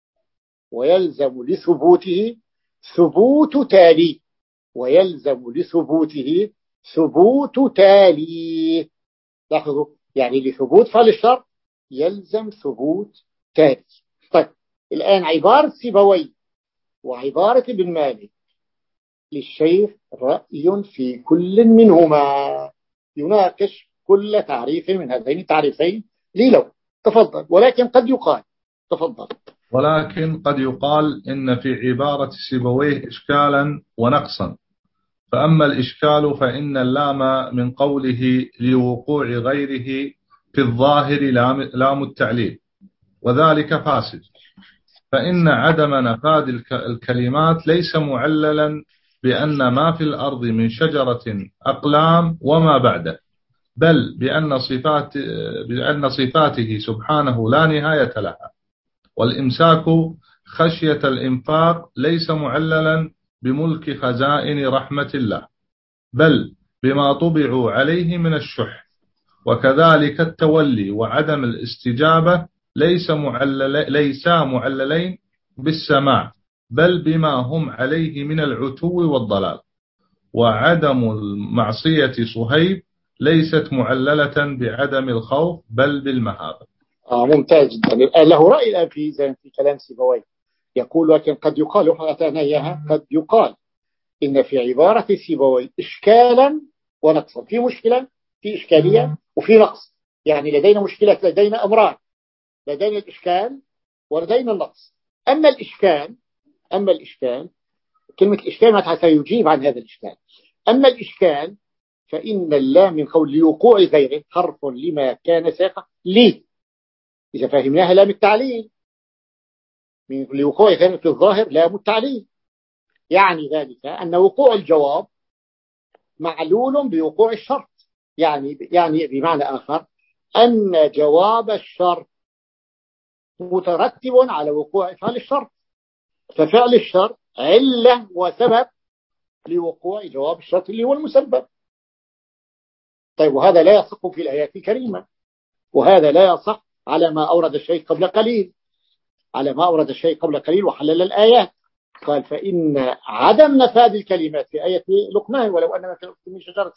ويلزم لثبوته ثبوت تالي ويلزم لثبوته ثبوت تالي. لاحظوا، يعني لثبوت فعل الشرط يلزم ثبوت تالي. طيب الآن عبارة سيبويه وعبارة ابن مالك للشيخ رأي في كل منهما، يناقش كل تعريف من هذين التعريفين ليلو. تفضل. ولكن قد يقال تفضل ولكن قد يقال إن في عبارة سيبويه إشكالا ونقصا. فأما الإشكال فإن اللام من قوله لوقوع غيره في الظاهر لام التعليل، وذلك فاسد، فإن عدم نفاذ الكلمات ليس معللا بأن ما في الأرض من شجرة أقلام وما بعده، بل بأن صفات بأن صفاته سبحانه لا نهاية لها. والإمساك خشية الإنفاق ليس معللا بملك خزائن رحمة الله، بل بما طبعوا عليه من الشح. وكذلك التولي وعدم الاستجابة ليس معلل ليس معللين بالسماع، بل بما هم عليه من العتو والضلال. وعدم المعصية صهيب ليست معللة بعدم الخوف، بل بالمهابة. آه ممتاز جدا. له رأي الآن في في كلام سيبويه، يقول لكن قد يقال، أتانا إياها، قد يقال إن في عبارة سيبويه إشكالا ونقصا، في مشكلة، في إشكالية وفي نقص. يعني لدينا مشكلة، لدينا أمران، لدينا الإشكال ولدينا النقص. أما الإشكال أما الإشكال كلمة الإشكال ما سيجيب عن هذا الإشكال. أما الإشكال فإن اللام من قول لوقوع غيره حرف لما كان ساقع لي، إذا فهمناها لام التعليل، من لوقوع غيره في الظاهر لام التعليل، يعني ذلك أن وقوع الجواب معلول بوقوع الشرط. يعني يعني بمعنى آخر أن جواب الشرط مترتب على وقوع فعل الشرط، ففعل الشرط علة وسبب لوقوع جواب الشرط اللي هو المسبب. طيب وهذا لا يصح في الآيات الكريمة، وهذا لا يصح على ما أورد الشيء قبل قليل على ما أورد الشيء قبل قليل وحلل الآيات. قال فإن عدم نفاذ الكلمات في آية لقمان ولو أن ما في الأرض من شجرة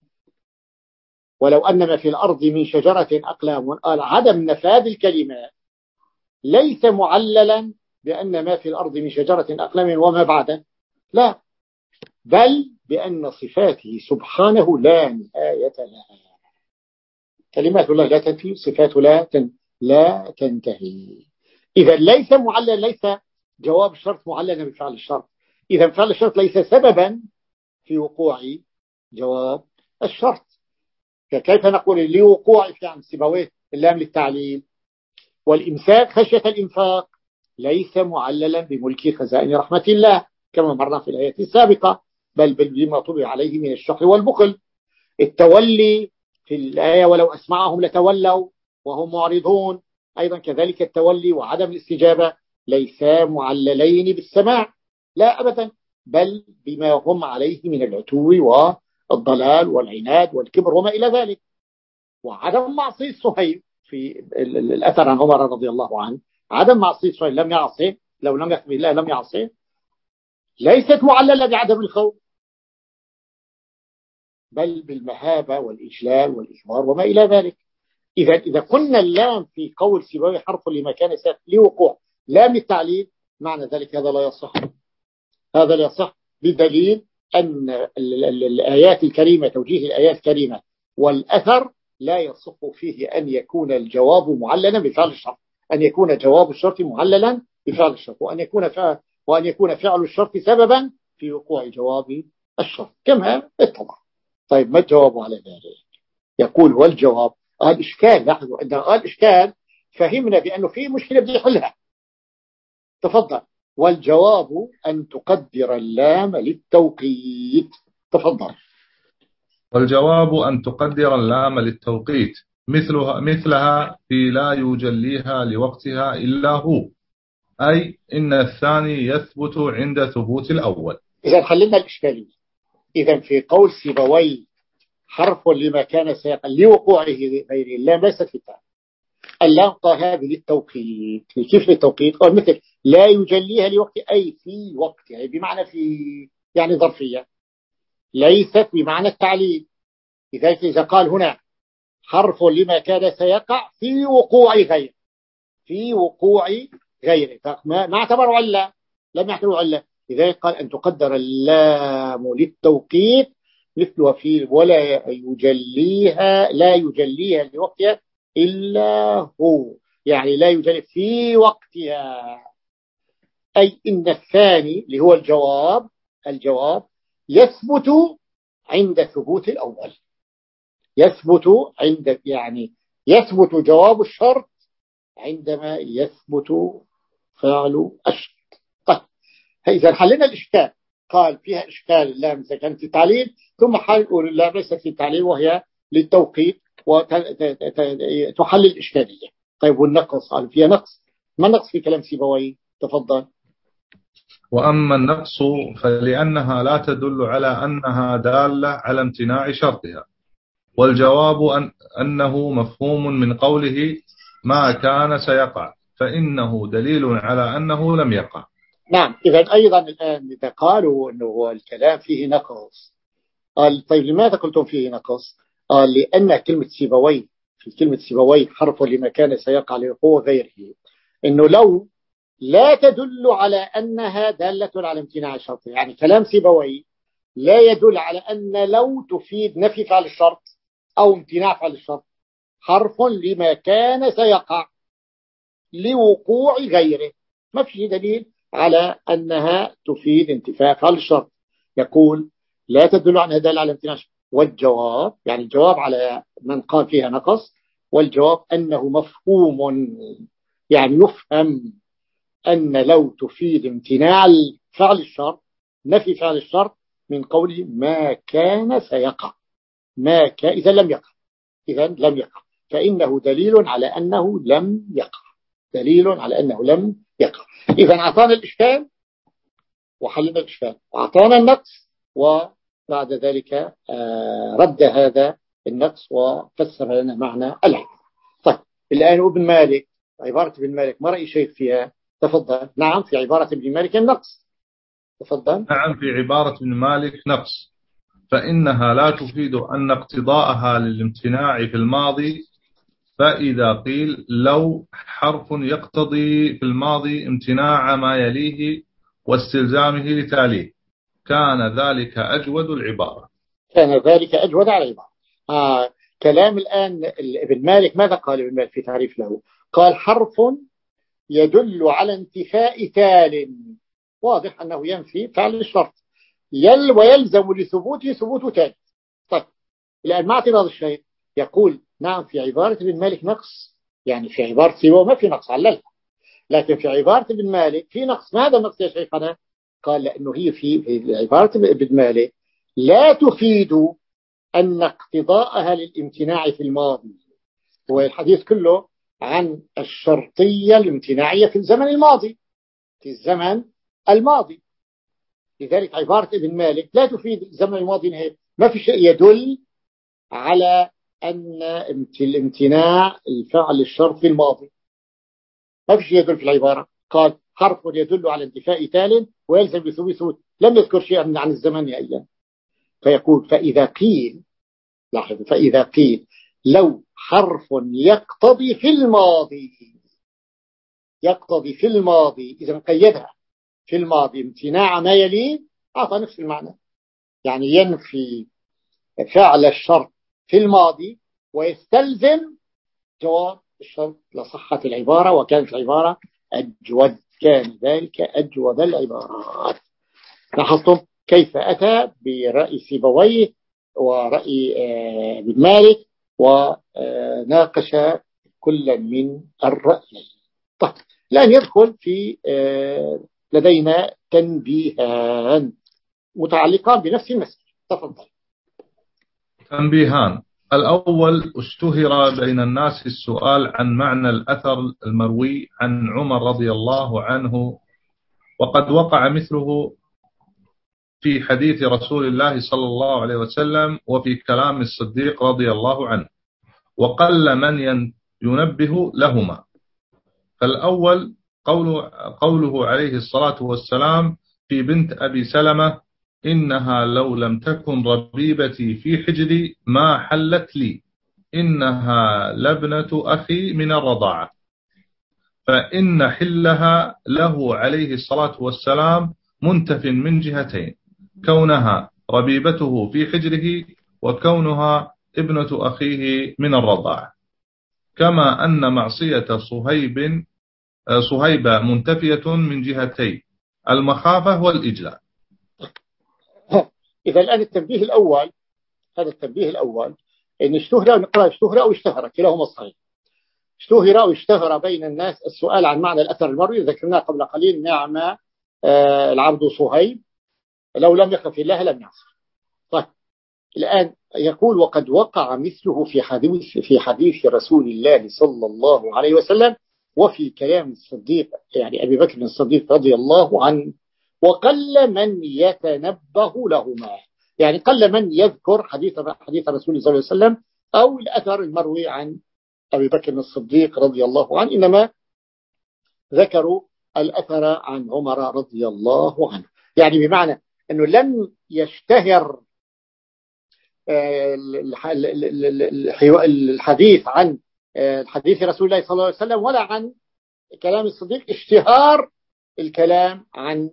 ولو أن ما في الأرض من شجرة أقلام، قال عدم نفاذ الكلمات ليس معللا بأن ما في الأرض من شجرة أقلام وما بعده، لا، بل بأن صفاته سبحانه لا نهاية لها. كلمات الله لا تنتهي، صفاته لا تن... لا تنتهي. إذا ليس معلل، ليس جواب الشرط معللا بفعل الشرط، إذا فعل الشرط ليس سببا في وقوع جواب الشرط. فكيف نقول لوقوع فعل سيبويه اللام للتعليل؟ والإمساك خشية الإنفاق ليس معللا بملك خزائن رحمة الله كما مرنا في الآية السابقة، بل بما طبع عليه من الشح والبخل. التولي في الآية ولو أسمعهم لتولوا وهم معرضون، أيضا كذلك التولي وعدم الاستجابة ليس معللين بالسماع، لا أبدا، بل بما هم عليه من العتو والضلال والعناد والكبر وما إلى ذلك. وعدم معصية صهيب في الأثر عن عمر رضي الله عنه، عدم معصية صهيب لم يعصي، لو لم يخبر الله لم يعصي، ليست معللة بعدم الخوف، بل بالمهابة والإجلال والإجبار وما إلى ذلك. إذا إذا قلنا اللام في قول سيبويه حرف لمكان ساق لوقوع لام التعليل، معنى ذلك هذا لا يصح، هذا لا يصح، بدليل أن الآيات الكريمة، توجيه الآيات الكريمة والأثر لا يصح فيه أن يكون الجواب معللا بفعل الشرط، أن يكون جواب الشرط معللا بفعل الشرط، وأن يكون فعل وأن يكون فعل الشرط سببا في وقوع جواب الشرط كما اتضح. طيب ما الجواب على ذلك؟ يقول والجواب قال إشكال. لاحظوا عندما قال إشكال فهمنا بأنه في مشكلة بدي يحلها. تفضل. والجواب أن تقدر اللام للتوقيت. تفضل. والجواب أن تقدر اللام للتوقيت مثلها مثلها في لا يجليها لوقتها إلا هو، أي إن الثاني يثبت عند ثبوت الأول. إذا حللنا الإشكالية. إذا في قول سيبويه حرف لما كان سيقا لوقوعه غير اللام ليست في التعليل. اللام هذه للتوقيت. كيف للتوقيت؟ قال مثل لا يجليها لوقت، أي في وقتها، يعني بمعنى في، يعني ظرفية، ليست بمعنى التعليل. لذلك إذا قال هنا حرف لما كان سيقع في وقوع غيره، في وقوع غيره، ما اعتبروا علة، لم يعتبروا علة. لذلك قال أن تقدر اللام للتوقيت مثلها في ولا يجليها، لا يجليها لوقتها إلا هو، يعني لا يجلي في وقتها، أي إن الثاني اللي هو الجواب الجواب يثبت عند ثبوت الأول، يثبت عند يعني يثبت جواب الشرط عندما يثبت فعل الشرط. طيب إذا حلنا الإشكال، قال فيها إشكال اللام إذا كانت التعليل، ثم حل اللام ليست في التعليل وهي للتوقيت وتحل الإشكالية. طيب والنقص، قال فيها نقص. ما النقص في كلام سيبويه؟ تفضل. وأما النقص فلأنها لا تدل على أنها دالة على امتناع شرطها، والجواب أن أنه مفهوم من قوله ما كان سيقع، فإنه دليل على أنه لم يقع. نعم. إذا أيضا الآن إذا قالوا أنه الكلام فيه نقص، قال طيب لماذا قلتم فيه نقص؟ قال لأن كلمة سيبويه، في كلمة سيبويه حرف لما كان سيقع لوقوع غيره، إنه لو لا تدل على أنها دالة على امتناع الشرط، يعني كلام سيبويه لا يدل على أن لو تفيد نفي فعل الشرط أو امتناع فعل الشرط. حرف لما كان سيقع لوقوع غيره، ما في دليل على أنها تفيد انتفاء فعل الشرط. يقول لا تدل عنها دالة على امتناع. والجواب، يعني الجواب على من قال فيها نقص، والجواب أنه مفهوم، يعني يفهم أن لو تفيد امتناع فعل الشرط، نفي فعل الشرط، من قوله ما كان سيقع، ما كان إذا لم يقع، إذا لم يقع، فإنه دليل على أنه لم يقع، دليل على أنه لم يقع. إذا أعطانا الإشكال وحلنا الإشكال، وأعطانا النقص، وبعد ذلك رد هذا النقص وفسر لنا معنى العبارة. طيب الآن ابن مالك، عبارة ابن مالك ما رأي شيخ فيها؟ تفضل. نعم في عبارة ابن مالك النقص. تفضل. نعم في عبارة ابن مالك نقص، فإنها لا تفيد أن اقتضاءها للامتناع في الماضي، فإذا قيل لو حرف يقتضي في الماضي امتناع ما يليه واستلزامه لتاليه كان ذلك أجود العبارة. كان ذلك أجود على العبارة. آه كلام الآن ابن مالك، ماذا قال ابن مالك في تعريف له؟ قال حرف يدل على انتفاء تال، واضح أنه ينفي فعل الشرط، يل ويلزم لثبوته ثبوت تال. طيب الآن ما اعتراض الشيء، يقول نعم في عبارة ابن مالك نقص، يعني في عبارة سيبويه ما في نقص عللها، لكن في عبارة ابن مالك في نقص. ماذا النقص يا شيخنا؟ قال لأنه هي في, في عبارة ابن مالك لا تفيد أن اقتضاءها للامتناع في الماضي، هو الحديث كله عن الشرطية الامتناعية في الزمن الماضي، في الزمن الماضي. لذلك عبارة ابن مالك لا تفيد الزمن الماضي نهائيا، ما في شيء يدل على أن الامتناع الفعل الشرط في الماضي، ما في شيء يدل في العبارة. قال حرف يدل على انتفاء تال ويلزم بثبوت ثبوت، لم يذكر شيئا عن الزمن أيضا. فيقول فإذا قيل، لاحظوا، فإذا قيل لو حرف يقتضي في الماضي، يقتضي في الماضي، إذا قيدها في الماضي امتناع ما يليه، أعطى نفس المعنى. يعني ينفي فعل الشرط في الماضي ويستلزم جواب الشرط لصحة العبارة، وكانت العبارة أجود، كان ذلك أجود العبارات. لاحظتم كيف أتى برأي سيبويه ورأي ابن مالك وناقش كل من الرأيين. طيب الآن يدخل في لدينا تنبيهان متعلقان بنفس المسألة. تفضل. تنبيهان: الأول، اشتهر بين الناس السؤال عن معنى الأثر المروي عن عمر رضي الله عنه، وقد وقع مثله في حديث رسول الله صلى الله عليه وسلم وفي كلام الصديق رضي الله عنه، وقل من ينبه لهما. فالأول قوله, قوله عليه الصلاة والسلام في بنت أبي سلمة: إنها لو لم تكن ربيبتي في حجري ما حلت لي، إنها لابنة أخي من الرضاعة. فإن حلها له عليه الصلاة والسلام منتف من جهتين: كونها ربيبته في حجره، وكونها ابنة أخيه من الرضاعة. كما أن معصية صهيب صهيبة منتفية من جهتين: المخافة والإجلاء. إذا الآن التنبيه الأول، هذا التنبيه الأول إن اشتهر، نقرأ اشتهر أو اشتهر، كلاهما صحيح. اشتهر أو اشتهر بين الناس السؤال عن معنى الأثر المروي، ذكرناه قبل قليل: نعم آه العبد صهيب لو لم يخف الله لم يعصر. طيب الآن يقول وقد وقع مثله في حديث في حديث رسول الله صلى الله عليه وسلم وفي كلام الصديق، يعني أبي بكر الصديق رضي الله عنه، وقل من يتنبه لهما. يعني قل من يذكر حديث حديث رسول الله صلى الله عليه وسلم أو الأثر المروي عن أبي بكر الصديق رضي الله عنه، إنما ذكروا الأثر عن عمر رضي الله عنه. يعني بمعنى أنه لم يشتهر الحديث عن حديث رسول الله صلى الله عليه وسلم ولا عن كلام الصديق اشتهار الكلام عن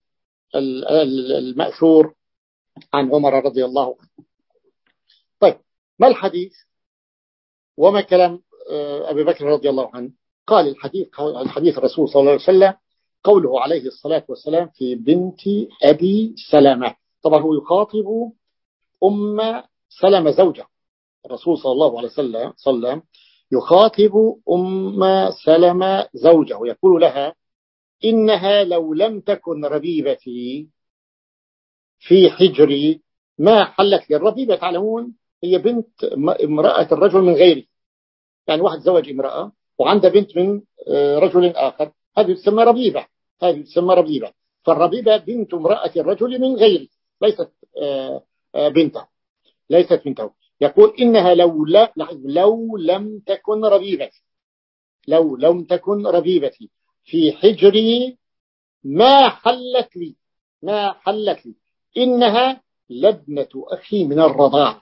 المأثور عن عمر رضي الله عنه. طيب ما الحديث وما كلام أبي بكر رضي الله عنه؟ قال الحديث الحديث الرسول صلى الله عليه وسلم قوله عليه الصلاة والسلام في بنت أبي سلمة. طبعا هو يخاطب أم سلمة زوجة الرسول صلى الله عليه وسلم، يخاطب أم سلمة زوجه ويقول لها: إنها لو لم تكن ربيبتي في حجري ما حلت لي. الربيبة تعلمون هي بنت امرأة الرجل من غيره، يعني واحد زوج امرأة وعنده بنت من رجل آخر، هذه تسمى ربيبة، هذه تسمى ربيبة. فالربيبة بنت امرأة الرجل من غيره، ليست بنته، ليست بنته. يقول إنها لو لا لو لم تكن ربيبتي، لو لم تكن ربيبتي في حجري ما حلت لي، ما حلت لي، إنها لابنة أخي من الرضاعة.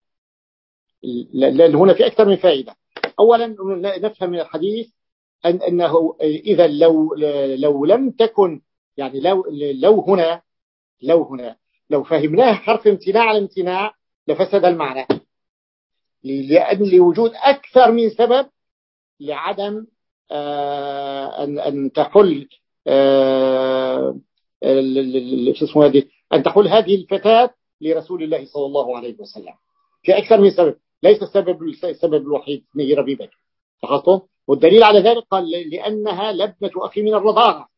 هنا في أكثر من فائدة. أولا نفهم من الحديث أن أنه إذا لو لو لم تكن، يعني لو لو هنا لو هنا لو فهمناه حرف امتناع على امتناع لفسد المعنى، لأن لوجود أكثر من سبب لعدم آه أن أن تحل آه اسمه هذه أن تحل هذه الفتاة لرسول الله صلى الله عليه وسلم في أكثر من سبب، ليس السبب السبب الوحيد إن هي ربيبته. لاحظتم؟ والدليل على ذلك قال لأنها لابنة أخي من الرضاعة،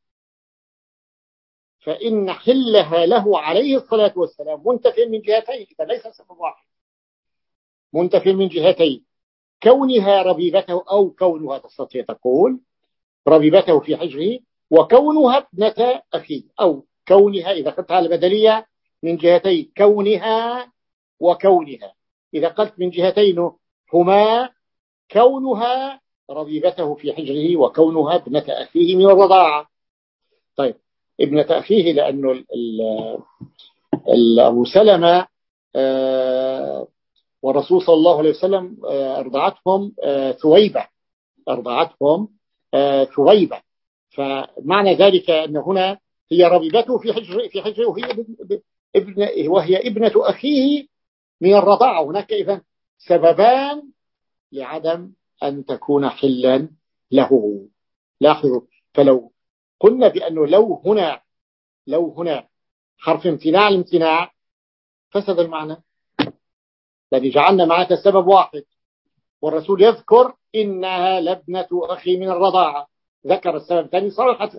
فإن حلها له عليه الصلاة والسلام منتفي من جهتين، ليس سبب واحد، منتفي من جهتين: كونها ربيبته أو كونها تستطيع تقول ربيبته في حجره، وكونها ابنة أخي، أو كونها إذا قلت على البدلية من جهتين كونها وكونها، إذا قلت من جهتين هما كونها ربيبته في حجره وكونها ابنة أخيه من الرضاعة. طيب ابنة أخيه لأنه ال ال أبو سلمة آه والرسول صلى الله عليه وسلم آه أرضعتهم آه ثويبة أرضعتهم آه ثويبة. فمعنى ذلك أن هنا هي ربيبته في حجره في حجره وهي ابن وهي ابنة أخيه من الرضاعة. هناك إذن سببان لعدم أن تكون حلا له. لاحظوا، فلو قلنا بأنه لو هنا لو هنا حرف امتناع الامتناع فسد المعنى، الذي جعلنا معناته سبب واحد، والرسول يذكر إنها لابنة أخي من الرضاعة، ذكر السبب الثاني صراحة.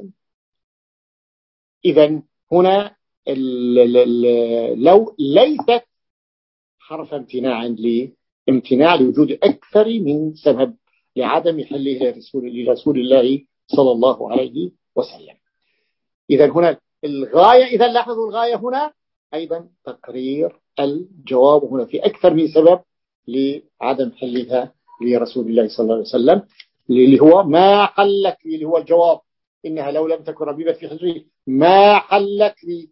إذن هنا ال ال ال لو ليست حرف امتناع لامتناع لوجود أكثر من سبب لعدم حله لرسول, لرسول الله صلى الله عليه وسلم. إذن هنا الغاية، إذا لاحظوا الغاية هنا أيضا تقرير الجواب هنا في أكثر من سبب لعدم حلها لرسول الله صلى الله عليه وسلم، اللي هو ما حلت لي، اللي هو الجواب إنها لو لم تكن ربيبة في حجري ما حلت لي.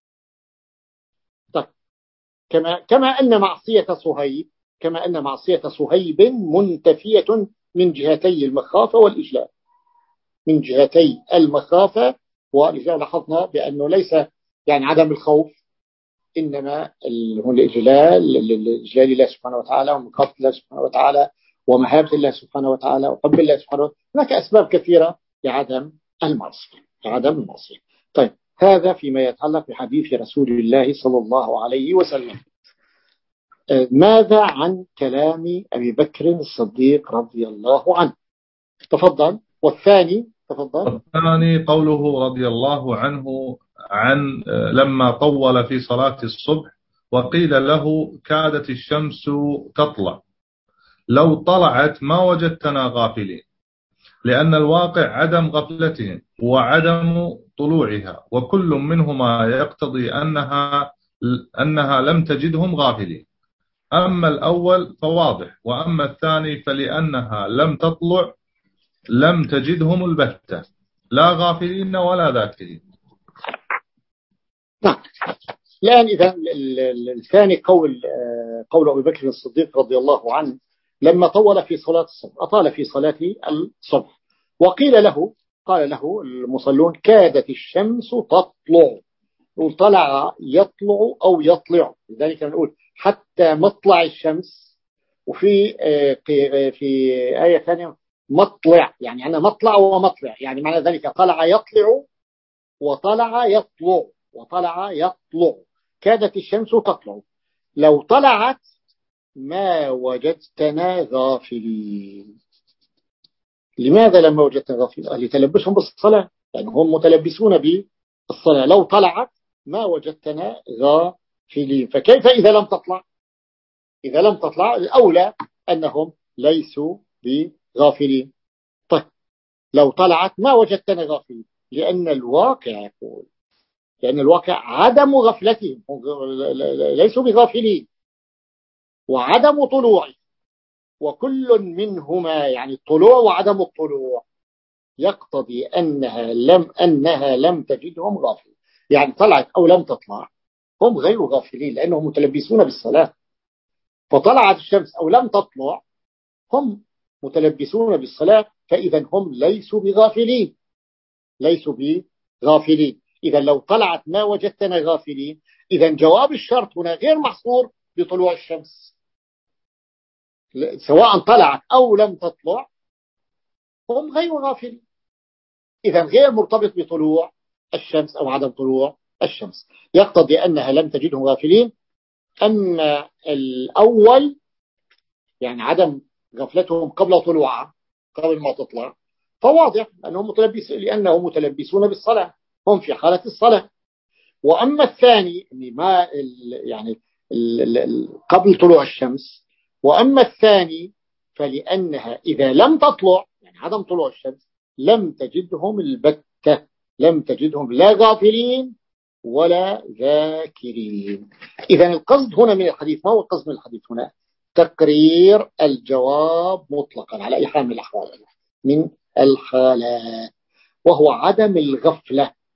طيب كما كما أن معصية صهيب كما أن معصية صهيب منتفية من جهتي المخافة والإجلال، من جهتي المخافة والإجلال. لاحظنا بأنه ليس يعني عدم الخوف، إنما هو الإجلال، الإجلال الله سبحانه وتعالى ومخافة الله سبحانه وتعالى ومهابة الله سبحانه وتعالى وحب الله سبحانه وتعالى. هناك أسباب كثيرة لعدم المعصية لعدم المعصية. طيب هذا فيما يتعلق بحديث رسول الله صلى الله عليه وسلم. ماذا عن كلام أبي بكر الصديق رضي الله عنه؟ تفضل. والثاني تفضل. والثاني قوله رضي الله عنه عن لما طول في صلاة الصبح وقيل له كادت الشمس تطلع لو طلعت ما وجدتنا غافلين، لأن الواقع عدم غفلتهم وعدم طلوعها، وكل منهما يقتضي أنها أنها لم تجدهم غافلين. أما الأول فواضح، وأما الثاني فلأنها لم تطلع لم تجدهم البتة لا غافلين ولا ذاكرين. نعم. الآن إذا الثاني قول قول أبي بكر الصديق رضي الله عنه لما طول في صلاة الصبح، أطال في صلاة الصبح، وقيل له قال له المصلون كادت الشمس تطلع، وطلع يطلع أو يطلع، لذلك نقول حتى مطلع الشمس. وفي في آية ثانية مطلع، يعني أنا مطلع ومطلع، يعني معنى ذلك طلع يطلع وطلع يطلع وطلع يطلع. كادت الشمس تطلع لو طلعت ما وجدتنا غافلين. لماذا لما وجدتنا غافلين؟ لتلبسهم بالصلاة، يعني هم متلبسون بالصلاة. لو طلعت ما وجدتنا غافلين، فكيف إذا لم تطلع؟ إذا لم تطلع الأولى أنهم ليسوا بغافلين. طيب لو طلعت ما وجدتنا غافلين، لأن الواقع يقول لأن الواقع عدم غفلتهم، ليسوا بغافلين، وعدم طلوع، وكل منهما يعني الطلوع وعدم الطلوع يقتضي أنها لم أنها لم تجدهم غافلين. يعني طلعت أو لم تطلع هم غير غافلين لأنهم متلبسون بالصلاة، فطلعت الشمس أو لم تطلع هم متلبسون بالصلاة، فإذا هم ليسوا بغافلين ليسوا بغافلين. إذا لو طلعت ما وجدتنا غافلين، إذا جواب الشرط هنا غير محصور بطلوع الشمس، سواء طلعت أو لم تطلع هم غير غافلين، إذا غير مرتبط بطلوع الشمس أو عدم طلوع الشمس، يقتضي أنها لم تجدهم غافلين. أما الأول يعني عدم غفلتهم قبل طلوعها، قبل ما تطلع، فواضح أنهم متلبس لأنهم متلبسون بالصلاة، هم في حالة الصلاة. وأما الثاني ما يعني قبل طلوع الشمس، وأما الثاني فلأنها إذا لم تطلع يعني عدم طلوع الشمس لم تجدهم البتة، لم تجدهم لا غافلين ولا ذاكرين. إذا القصد هنا من الحديث، ما هو القصد من الحديث هنا؟ تقرير الجواب مطلقا على أي حال من الأحوال من الحالات، وهو عدم الغفلة.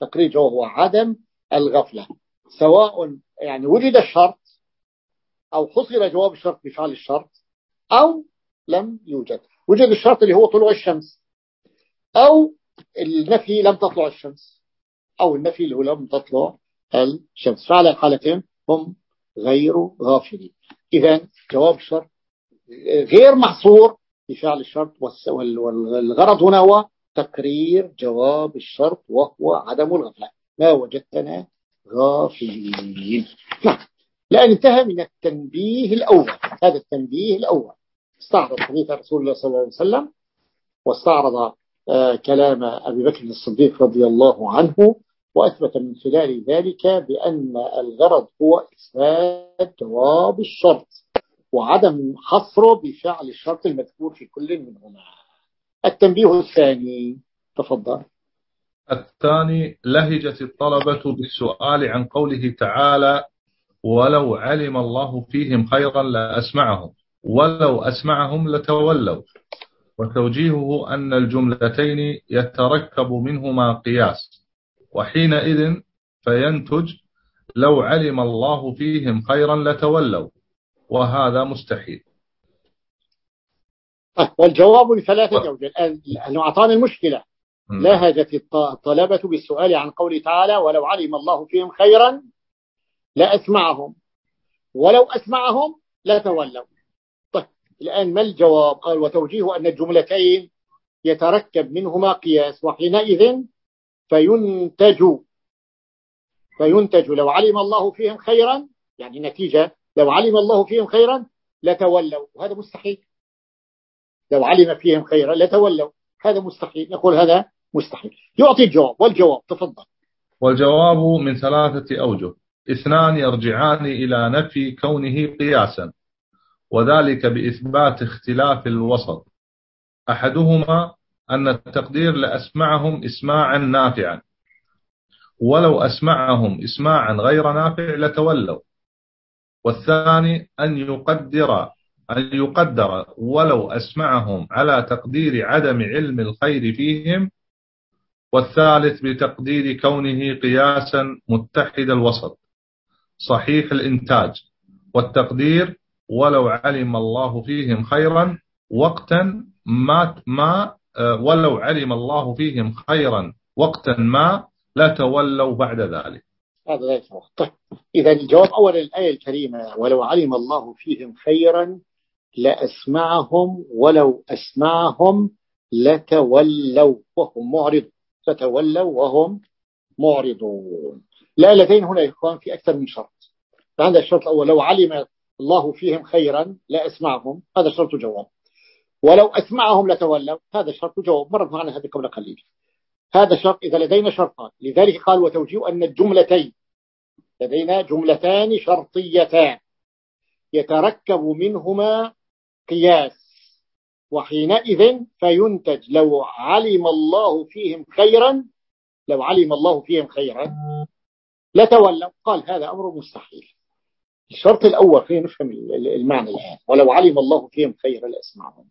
تقرير الجواب هو عدم الغفلة، سواء يعني وجد الشرط أو حصل جواب الشرط بفعل الشرط أو لم يوجد. وجد الشرط اللي هو طلوع الشمس، أو النفي لم تطلع الشمس، أو النفي اللي هو لم تطلع الشمس، فعلى الحالتين هم غير غافلين. إذن جواب الشرط غير محصور بفعل الشرط، والغرض هنا هو تقرير جواب الشرط وهو عدم الغفلة، ما وجدتنا غافلين. نعم، لأن انتهى من التنبيه الأول. هذا التنبيه الأول استعرض حديث رسول الله صلى الله عليه وسلم، واستعرض آه كلام أبي بكر الصديق رضي الله عنه، وأثبت من خلال ذلك بأن الغرض هو إثبات جواب الشرط وعدم حصره بفعل الشرط المذكور في كل منهما. التنبيه الثاني، تفضل. الثاني: لهجت الطلبة بالسؤال عن قوله تعالى: ولو علم الله فيهم خيرا لأسمعهم ولو أسمعهم لتولوا، وتوجيهه أن الجملتين يتركب منهما قياس، وحينئذ فينتج لو علم الله فيهم خيرا لتولوا، وهذا مستحيل. والجواب لثلاثة أوجه. الآن أعطانا المشكلة. لهجت الطلبة بالسؤال عن قوله تعالى: ولو علم الله فيهم خيرا لأسمعهم ولو أسمعهم لتولوا. طيب الآن ما الجواب؟ قال: وتوجيه أن الجملتين يتركب منهما قياس، وحينئذ فينتج فينتج لو علم الله فيهم خيرا، يعني نتيجة لو علم الله فيهم خيرا لتولوا، وهذا مستحيل. لو علم فيهم خيرا لتولوا، هذا مستحيل. نقول هذا مستحيل. يعطي الجواب. والجواب، تفضل. والجواب من ثلاثة أوجه: اثنان يرجعان إلى نفي كونه قياسا، وذلك بإثبات اختلاف الوسط. أحدهما أن التقدير لأسمعهم إسماعا نافعا، ولو أسمعهم إسماعا غير نافع لتولوا. والثاني أن يقدر أن يقدر ولو أسمعهم على تقدير عدم علم الخير فيهم. والثالث بتقدير كونه قياسا متحد الوسط صحيح الإنتاج، والتقدير ولو علم الله فيهم خيرا وقتا ما ما ولو علم الله فيهم خيرا وقتا ما لا تولوا بعد ذلك. هذا ليس طيب. إذا الجواب أولا الآية الكريمة: ولو علم الله فيهم خيرا لأسمعهم ولو أسمعهم لتولوا وهم معرضون. فتولوا وهم معرضون. لا لدينا هنا يا إخوان في أكثر من شرط. فهذا الشرط الأول: لو علم الله فيهم خيرا لأسمعهم، هذا شرط جواب. ولو أسمعهم لتولوا، هذا شرط جواب، مرت معنا هذا قبل قليل. هذا شرط. إذا لدينا شرطان، لذلك قال: وتوجيه أن الجملتين، لدينا جملتان شرطيتان يتركب منهما قياس، وحينئذ فينتج لو علم الله فيهم خيرا لو علم الله فيهم خيرا لتولوا. قال هذا أمر مستحيل. الشرط الأول، خلينا نفهم المعنى الآن: ولو علم الله فيهم خيرا لأسمعهم.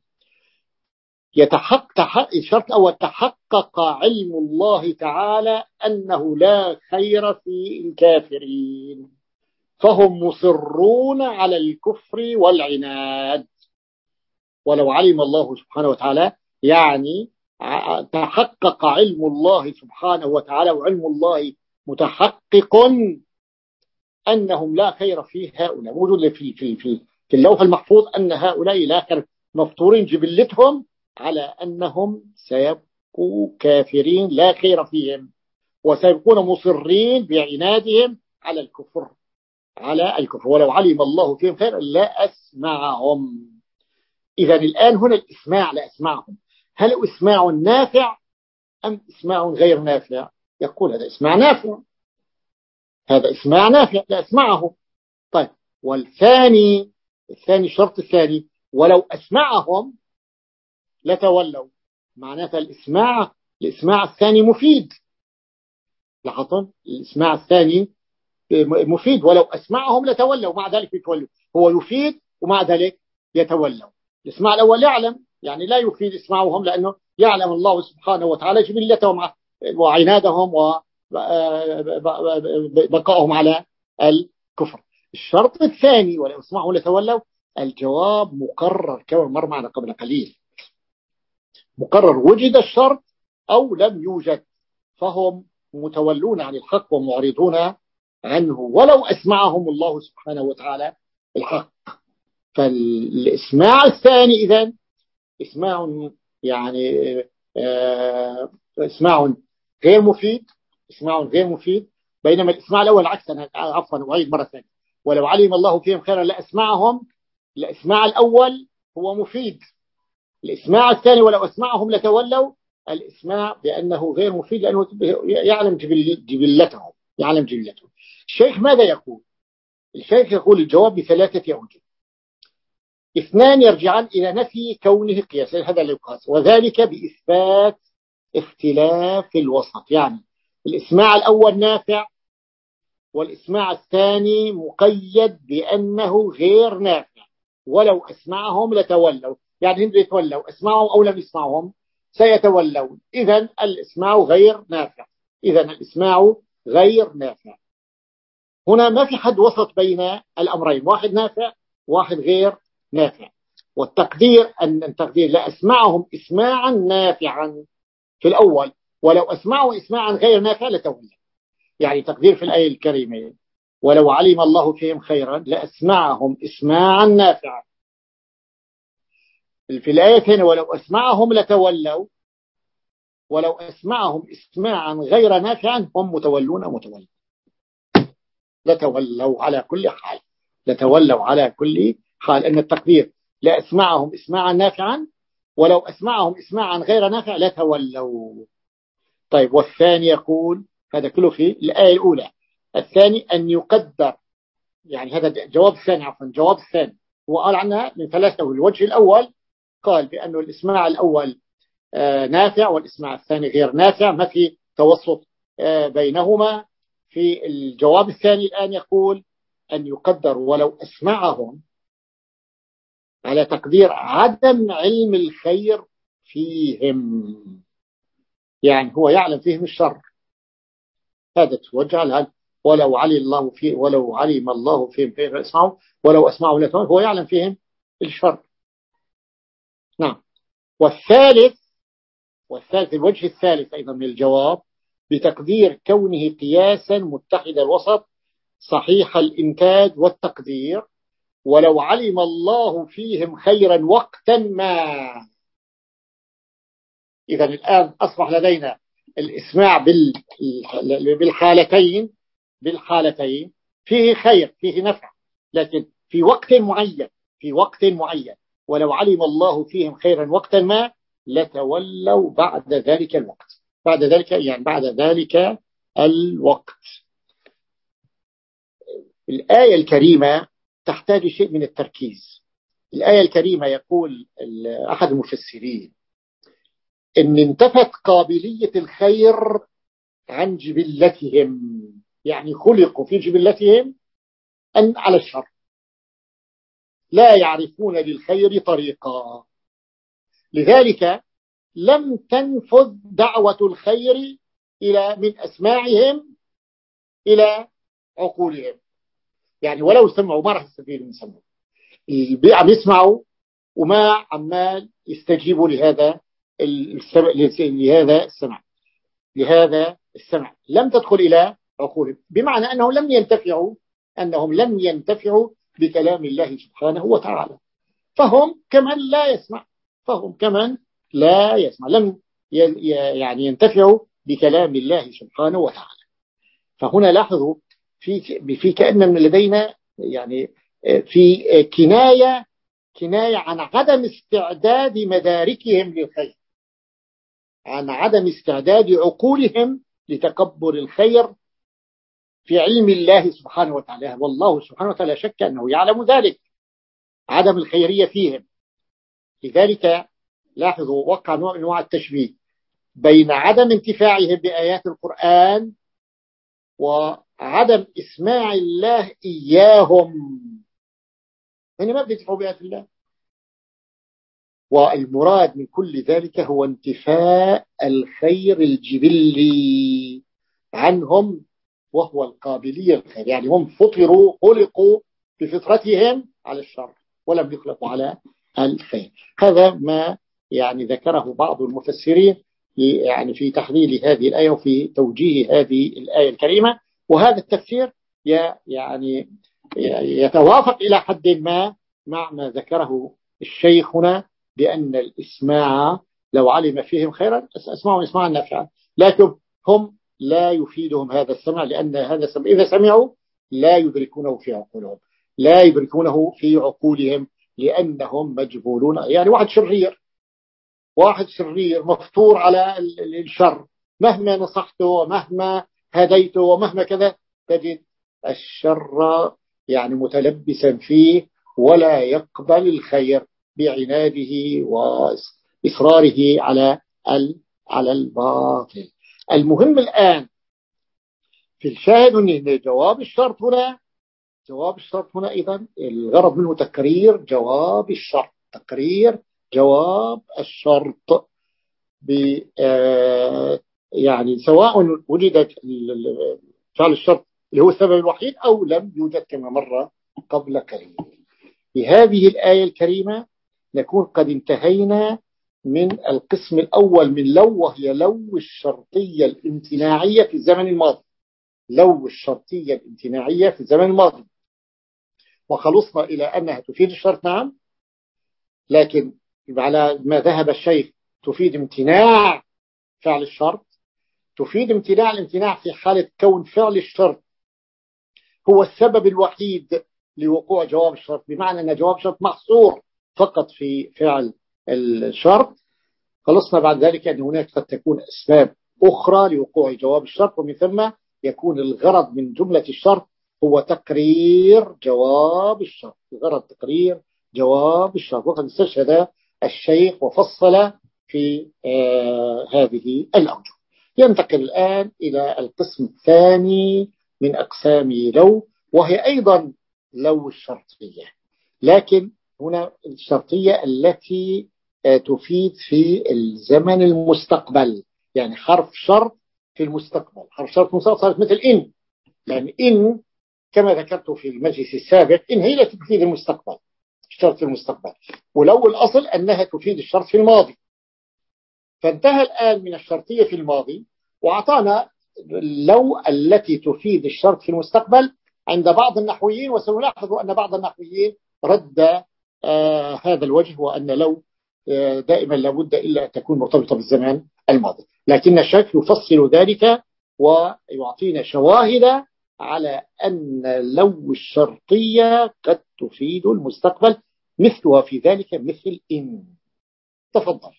يتحقق الشرط الأول: تحقق علم الله تعالى أنه لا خير في الكافرين، فهم مصرون على الكفر والعناد. ولو علم الله سبحانه وتعالى، يعني تحقق علم الله سبحانه وتعالى، وعلم الله متحقق أنهم لا خير في هؤلاء. موجود في في في في اللوح المحفوظ أن هؤلاء لا خير، مفطورين جبلتهم على أنهم سيبقوا كافرين لا خير فيهم، وسيبقون مصرين بعنادهم على الكفر على الكفر. ولو علم الله فيهم خير لا أسمعهم. إذا الآن هنا الإسماع لا أسمعهم، هل إسماع نافع أم إسماع غير نافع؟ يقول هذا إسماع نافع، هذا إسماع نافع لا أسمعه. طيب، والثاني الثاني الشرط الثاني: ولو أسمعهم لتولوا. معناتها الإسماع الإسماع الثاني مفيد. لاحظتم؟ الإسماع الثاني مفيد. ولو أسمعهم لتولوا، مع ذلك يتولوا. هو يفيد ومع ذلك يتولوا. الإسماع الأول يعلم، يعني لا يفيد إسماعهم، لأنه يعلم الله سبحانه وتعالى جبلتهم وعنادهم بقائهم على الكفر. الشرط الثاني ولو اسمعوا ولا تولوا، الجواب مقرر كما مر معنا قبل قليل، مقرر وجد الشرط أو لم يوجد، فهم متولون عن الحق ومعرضون عنه ولو أسمعهم الله سبحانه وتعالى الحق. فالإسماع الثاني إذن إسماع يعني آه إسماع غير مفيد، إسماع غير مفيد، بينما الإسماع الأول عكس. أنا عفوا أعيد مرة ثانية، ولو علم الله فيهم خيرا لأسمعهم. الإسماع الأول هو مفيد. الإسماع الثاني ولو أسمعهم لتولوا، الإسماع بأنه غير مفيد لأنه يعلم جبلتهم، يعلم جبلتهم. الشيخ ماذا يقول؟ الشيخ يقول الجواب بثلاثة أوجه. اثنان يرجعان إلى نفي كونه قياسا، هذا اللي يقاس، وذلك بإثبات اختلاف الوسط. يعني الإسماع الأول نافع والإسماع الثاني مقيد بأنه غير نافع، ولو أسمعهم لتولوا. يعني هم يتولوا أسمعهم أو لم يسمعهم سيتولون، إذن الإسماع غير نافع، إذن الإسماع غير نافع. هنا ما في حد وسط بين الأمرين، واحد نافع واحد غير نافع. والتقدير أن التقدير لا أسمعهم إسماعا نافعا في الأول، ولو أسمعوا إسماعا غير نافع لتولوا. يعني تقدير في الآية الكريمة ولو علم الله فيهم خيرا لأسمعهم إسماعا نافعا. في الآية هنا ولو أسمعهم لتولوا، ولو أسمعهم إسماعا غير نافعا هم متولون متولون، لتولوا على كل حال، لتولوا على كل حال. أن التقدير لا أسمعهم إسماعا نافعا، ولو أسمعهم إسماعا غير نافع لتولوا. طيب والثاني يقول هذا كله في الآية الأولى. الثاني أن يقدر، يعني هذا جواب الثاني عفوا جواب الثاني هو قال عنها من ثلاثة. الوجه الأول قال بأنه الإسماع الأول آه نافع والإسماع الثاني غير نافع، ما في توسط آه بينهما. في الجواب الثاني الآن يقول أن يقدر ولو أسمعهم على تقدير عدم علم الخير فيهم، يعني هو يعلم فيهم الشر. هذا توجه لها ولو علم الله فيه ولو علم الله فيهم كيف يسمعوا ولو أسمعوا لا هو يعلم فيهم الشر. نعم. والثالث والثالث الوجه الثالث أيضا من الجواب بتقدير كونه قياسا متحد الوسط صحيح الإنتاج والتقدير ولو علم الله فيهم خيرا وقتا ما. إذا الآن أصبح لدينا الإسماع بالحالتين بالحالتين فيه خير فيه نفع، لكن في وقت معين في وقت معين ولو علم الله فيهم خيرا وقتا ما لتولوا بعد ذلك الوقت، بعد ذلك يعني بعد ذلك الوقت. الآية الكريمة تحتاج شيء من التركيز. الآية الكريمة يقول أحد المفسرين إن انتفت قابلية الخير عن جبلتهم، يعني خلقوا في جبلتهم أن على الشر، لا يعرفون للخير طريقا، لذلك لم تنفذ دعوة الخير إلى من أسماعهم إلى عقولهم. يعني ولو سمعوا ما راح يستفيدوا من سمعوا، عم يسمعوا وما عمال يستجيبوا لهذا السمع لهذا السمع لهذا السمع لم تدخل إلى عقولهم، بمعنى أنهم لم ينتفعوا أنهم لم ينتفعوا بكلام الله سبحانه وتعالى، فهم كمن لا يسمع فهم كمن لا يسمع لم يعني ينتفعوا بكلام الله سبحانه وتعالى. فهنا لاحظوا في في كأن لدينا يعني في كناية كناية عن عدم استعداد مداركهم للخير، عن عدم استعداد عقولهم لتكبر الخير في علم الله سبحانه وتعالى. والله سبحانه وتعالى شك أنه يعلم ذلك، عدم الخيرية فيهم. لذلك لاحظوا وقع نوع من أنواع التشبيه بين عدم انتفاعهم بآيات القرآن وعدم إسماع الله إياهم. يعني ما بينتفعوا بآيات الله، والمراد من كل ذلك هو انتفاء الخير الجبلي عنهم، وهو القابلية للخير. يعني هم فطروا خلقوا بفطرتهم على الشر ولم يخلقوا على الخير. هذا ما يعني ذكره بعض المفسرين يعني في تحليل هذه الآية وفي توجيه هذه الآية الكريمة. وهذا التفسير يعني يتوافق إلى حد ما مع ما ذكره الشيخ هنا، بأن الإسماع لو علم فيهم خيرا أسمعوا إسماعا نافعا، لكن هم لا يفيدهم هذا السمع، لأن هذا السمع إذا سمعوا لا يدركونه في عقولهم، لا يدركونه في عقولهم، لأنهم مجبولون. يعني واحد شرير واحد شرير مفطور على الشر، مهما نصحته ومهما هديته ومهما كذا تجد الشر يعني متلبسا فيه، ولا يقبل الخير بعناده وإصراره على على الباطل. المهم الآن في الشاهد أن جواب الشرط هنا جواب الشرط هنا أيضا الغرض منه تقرير جواب الشرط تقرير جواب الشرط ب يعني سواء وجدت فعل الشرط اللي هو السبب الوحيد أو لم يوجد كما مر قبل قليل. بهذه الآية الكريمة نكون قد انتهينا من القسم الأول من لو، وهي لو الشرطية الامتناعية في الزمن الماضي. لو الشرطية الامتناعية في الزمن الماضي، وخلصنا إلى أنها تفيد الشرط نعم، لكن على ما ذهب الشيخ تفيد امتناع فعل الشرط، تفيد امتناع الامتناع في حالة كون فعل الشرط هو السبب الوحيد لوقوع جواب الشرط، بمعنى أن جواب الشرط محصور فقط في فعل الشرط. خلصنا بعد ذلك أن هناك قد تكون أسباب أخرى لوقوع جواب الشرط، ومن ثم يكون الغرض من جملة الشرط هو تقرير جواب الشرط، الغرض تقرير جواب الشرط. وقد استشهد الشيخ وفصل في آه هذه الأوجه. ينتقل الآن إلى القسم الثاني من أقسام لو، وهي أيضا لو الشرطية، لكن هنا الشرطية التي تفيد في الزمن المستقبل. يعني حرف شرط في المستقبل، حرف شرط مستقبل صارت مثل إن، يعني إن كما ذكرت في المجلس السابق إن هي التي تفيد المستقبل، الشرط في المستقبل، ولو الأصل أنها تفيد الشرط في الماضي. فانتهى الآن من الشرطية في الماضي وأعطانا لو التي تفيد الشرط في المستقبل عند بعض النحويين، وسنلاحظ أن بعض النحويين رد آه هذا الوجه، وأن لو آه دائما لابد إلا أن تكون مرتبطة بالزمان الماضي، لكن الشيخ يفصل ذلك ويعطينا شواهد على أن لو الشرطية قد تفيد المستقبل، مثلها في ذلك مثل إن. تفضل.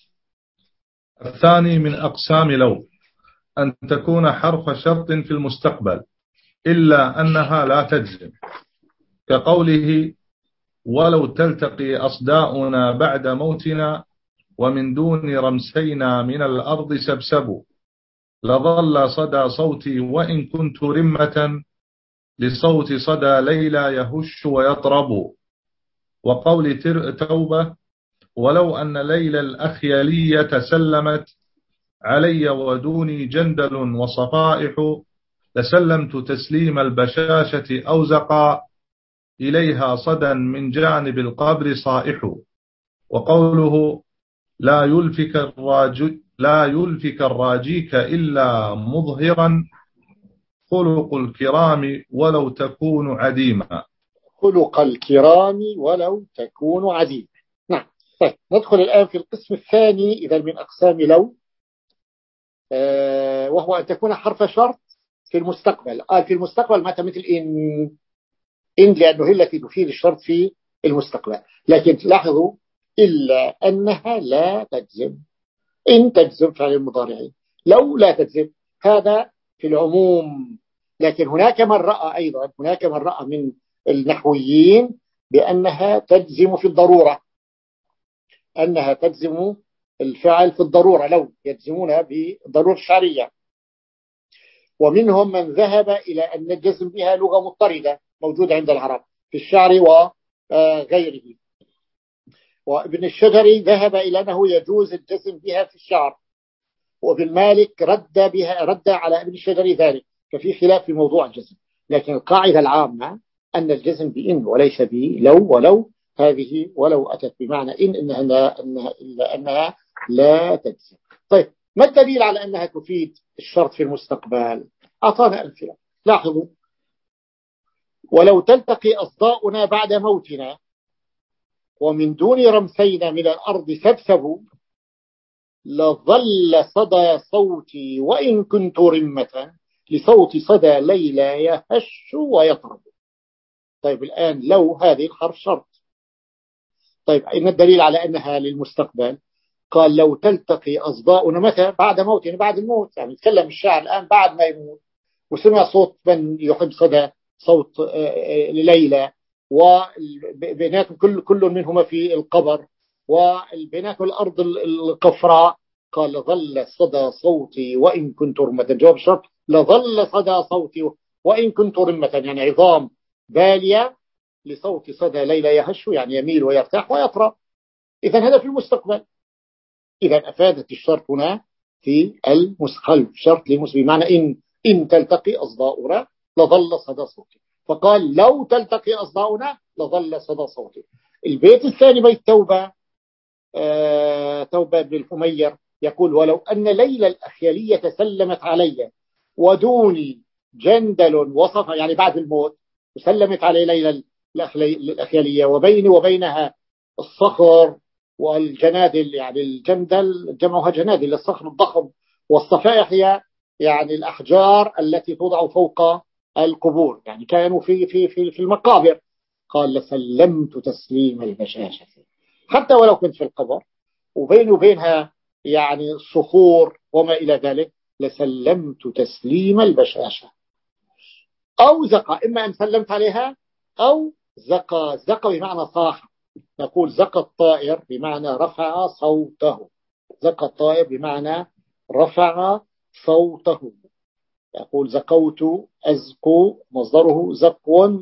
الثاني من أقسام لو أن تكون حرف شرط في المستقبل إلا أنها لا تجزم، كقوله ولو تلتقي أصداؤنا بعد موتنا ومن دون رمسينا من الأرض سبسب، لظل صدى صوتي وإن كنت رمة لصوت صدى ليلى يهش ويطرب. وقول توبة ولو أن ليلى الأخيلية سلمت علي ودوني جندل وصفائح لسلمت تسليم البشاشة أوزقا إليها صدى من جانب القبر صائح. وقوله لا يلفك الراجي لا يلفك الراجيك إلا مظهرا خلق الكرام ولو تكون عديما. خلق الكرام ولو تكون عديما. نعم. طيب ندخل الآن في القسم الثاني إذا من أقسام لو، آه وهو أن تكون حرف شرط في المستقبل. قال في المستقبل متى مثل إن إن لأنه هي التي تفيد الشرط في المستقبل، لكن لاحظوا إلا أنها لا تجزم. إن تجزم فعل المضارعين، لو لا تجزم، هذا في العموم. لكن هناك من رأى أيضا هناك من رأى من النحويين بأنها تجزم في الضرورة، أنها تجزم الفعل في الضرورة، لو يجزمونها بالضرورة الشعرية. ومنهم من ذهب إلى أن الجزم بها لغة مضطردة موجودة عند العرب في الشعر وغيره. وابن الشجري ذهب إلى أنه يجوز الجزم بها في الشعر، وابن مالك رد بها رد على ابن الشجري ذلك، ففي خلاف في موضوع الجزم. لكن القاعدة العامة أن الجزم بإن وليس بلو، ولو هذه ولو أتت بمعنى إن إنها لا, إنها إلا أنها لا تجزم. طيب ما الدليل على أنها تفيد الشرط في المستقبل؟ أعطانا أمثلة. لاحظوا: ولو تلتقي أصداؤنا بعد موتنا ومن دون رمسينا من الأرض سبسبوا لظل صدى صوتي وإن كنت رمة لصوت صدى ليلى يهش ويطرب. طيب الآن لو هذه الحرف شرط. طيب إن الدليل على أنها للمستقبل؟ قال: لو تلتقي أصداؤنا متى؟ بعد موت، يعني بعد الموت، يعني يتكلم الشاعر الآن بعد ما يموت وسمع صوت من يحب صدى صوت ليلى، وبيناتهم كل كل منهما في القبر، وبيناتهم الأرض القفراء. قال: لظل صدى صوتي وإن كنت رمة. جواب الشرط: لظل صدى صوتي وإن كنت رمة، يعني عظام بالية لصوت صدى ليلى يهش، يعني يميل ويرتاح ويطرى. إذن هذا في المستقبل. إذن أفادت الشرط هنا في المستقبل، شرط لمسبق، بمعنى إن إن تلتقي أصداؤنا لظل صدى صوتي. فقال: لو تلتقي أصداؤنا لظل صدى صوتي. البيت الثاني بيت توبة، آه توبة بن الحمير، يقول: ولو أن ليلى الأخيلية سلمت علي ودوني جندل وصف، يعني بعد الموت وسلمت علي ليلى الأخيلية وبيني وبينها الصخر والجنادل، يعني الجندل جمعها جنادل، الصخر الضخم، والصفائح هي يعني الأحجار التي توضع فوق القبور، يعني كانوا في في في في المقابر. قال: لسلمت تسليم البشاشة، حتى ولو كنت في القبر وبيني وبينها يعني الصخور وما إلى ذلك، لسلمت تسليم البشاشة. أو زقى، إما أن سلمت عليها أو زقى. زقى بمعنى صاح، نقول زقى الطائر بمعنى رفع صوته. زقى الطائر بمعنى رفع صوته. يقول: زقوت أزقو، مصدره زقو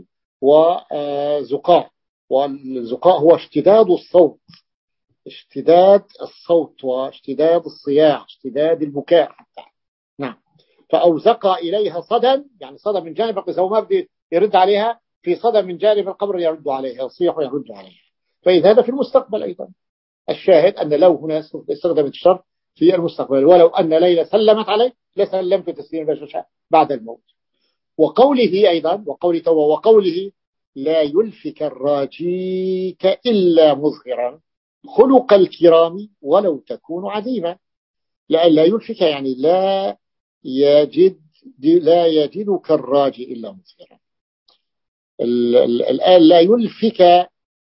وزقاء، والزقاء هو اشتداد الصوت، اشتداد الصوت واشتداد الصياح، اشتداد البكاء حتى. نعم. فأوزق إليها صدى، يعني صدى من جانب القبر، ما بدي يرد عليها، في صدى من جانب القبر يرد عليها، يصيح ويرد عليها. فإذا هذا في المستقبل أيضا. الشاهد أن لو هنا استخدمت الشرط في المستقبل: ولو أن ليلى سلمت عليه لسلمت تسليم البشاشة بعد الموت. وقوله أيضا، وقوله وقوله: لا يلفك الراجيك إلا مظهرا خلق الكرام ولو تكون عديما. لا, لا يلفك يعني لا يجد لا يجدك الراجي إلا مظهرا. الآن لا يلفك،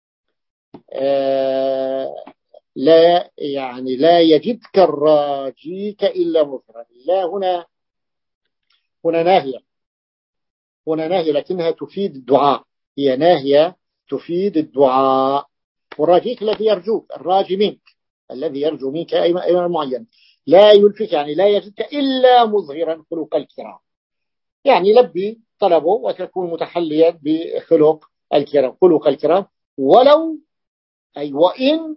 آه لا يعني لا يجدك الراجيك إلا مظهرا. لا هنا هنا ناهية، هنا ناهية لكنها تفيد الدعاء، هي ناهية تفيد الدعاء. والراجيك الذي يرجوك، الراجي منك، الذي يرجو منك أي معين. لا يلفك يعني لا يجدك إلا مظهرا خلق الكرام، يعني لبي طلبه وتكون متحليا بخلق الكرام. خلق الكرام ولو أي وإن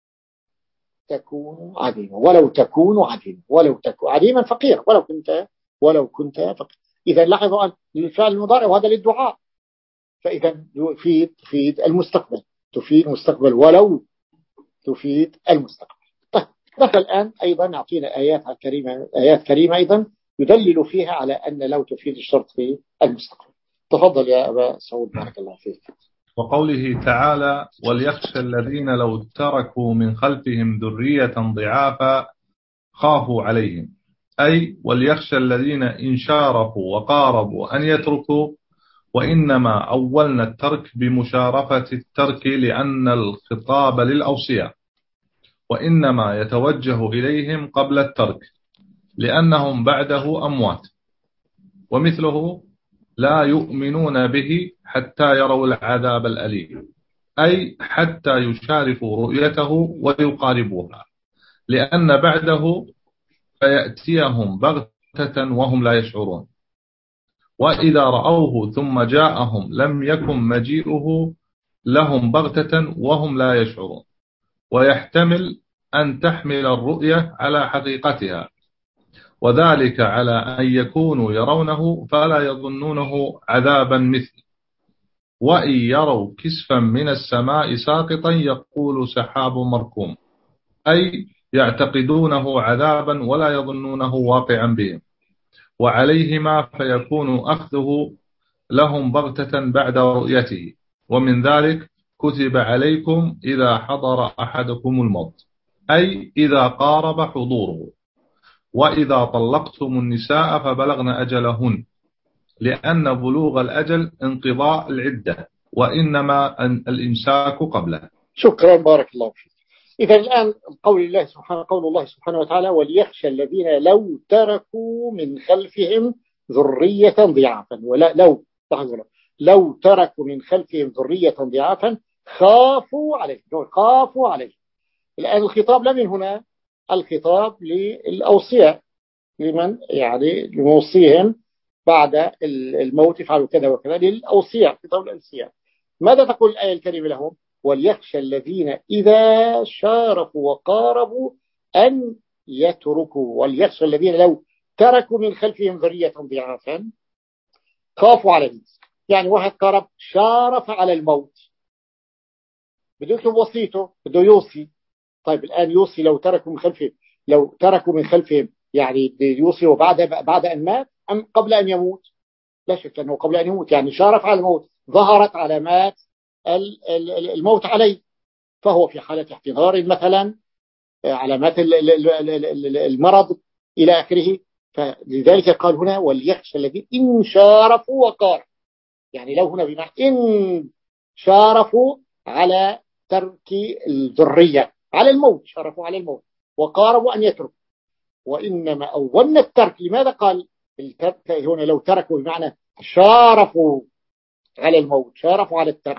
تكون عديما، ولو تكون عديما، ولو تكون عديما فقير، ولو كنت ولو كنت فقير. إذا لاحظوا أن الفعل المضارع وهذا للدعاء، فإذا تفيد تفيد المستقبل، تفيد المستقبل ولو تفيد المستقبل. طيب نحن الآن أيضا نعطينا آيات كريمة، آيات كريمة أيضا يدلل فيها على أن لو تفيد الشرط في المستقبل. تفضل يا أبا سعود بارك الله فيك. وقوله تعالى: وليخشى الذين لو تركوا من خلفهم ذرية ضعافا خافوا عليهم، أي وليخشى الذين إن شارفوا وقاربوا أن يتركوا. وإنما أولنا الترك بمشارفة الترك لأن الخطاب للأوصياء، وإنما يتوجه إليهم قبل الترك لأنهم بعده أموات. ومثله: لا يؤمنون به حتى يروا العذاب الأليم، أي حتى يشارفوا رؤيته ويقاربوها، لأن بعده فيأتيهم بغتة وهم لا يشعرون. وإذا رأوه ثم جاءهم لم يكن مجيئه لهم بغتة وهم لا يشعرون. ويحتمل أن تحمل الرؤية على حقيقتها وذلك على أن يكونوا يرونه فلا يظنونه عذابا مثل. وإن يروا كسفا من السماء ساقطا يقول سحاب مركوم، أي يعتقدونه عذابا ولا يظنونه واقعا بهم، وعليهما فيكون أخذه لهم بغتة بعد رؤيته. ومن ذلك كتب عليكم إذا حضر أحدكم الموت، أي إذا قارب حضوره. وإذا طلقتم النساء فبلغن أجلهن، لأن بلوغ الأجل انقضاء العدة، وإنما الإمساك قبله. شكرا، بارك الله فيك. إذا الآن قول الله سبحانه قول الله سبحانه وتعالى: وليخشى الذين لو تركوا من خلفهم ذرية ضعافا. ولا لو لو تركوا من خلفهم ذرية ضعافا خافوا عليه خافوا عليه. الآن الخطاب لا من هنا، الخطاب للأوصياء، لمن يعني لموصيهم بعد الموت فعلوا كذا وكذا، للأوصياء، خطاب الأوصياء. ماذا تقول الآية الكريمة لهم؟ وليخشى الذين إذا شارفوا وقاربوا أن يتركوا. وليخشى الذين لو تركوا من خلفهم ذرية ضعافا خافوا عليهم. يعني واحد قارب شارف على الموت، بده يكتب وصيته، بده يوصي. طيب الآن يوصي لو تركوا من خلفهم لو تركوا من خلفهم يعني يوصي بعد بعد أن مات أم قبل أن يموت؟ لا شك أنه قبل أن يموت، يعني شارف على الموت، ظهرت علامات الموت عليه، فهو في حالة احتضار مثلا، علامات المرض إلى آخره. فلذلك قال هنا: وليخشى الذين إن شارفوا وقاربوا. يعني لو هنا بمعنى إن شارفوا على ترك الذرية، على الموت، شارفوا على الموت، وقاربوا أن يتركوا. وإنما أولنا الترك. لماذا قال الترك هنا لو تركوا؟ بمعنى شارفوا على الموت، شارفوا على الترك.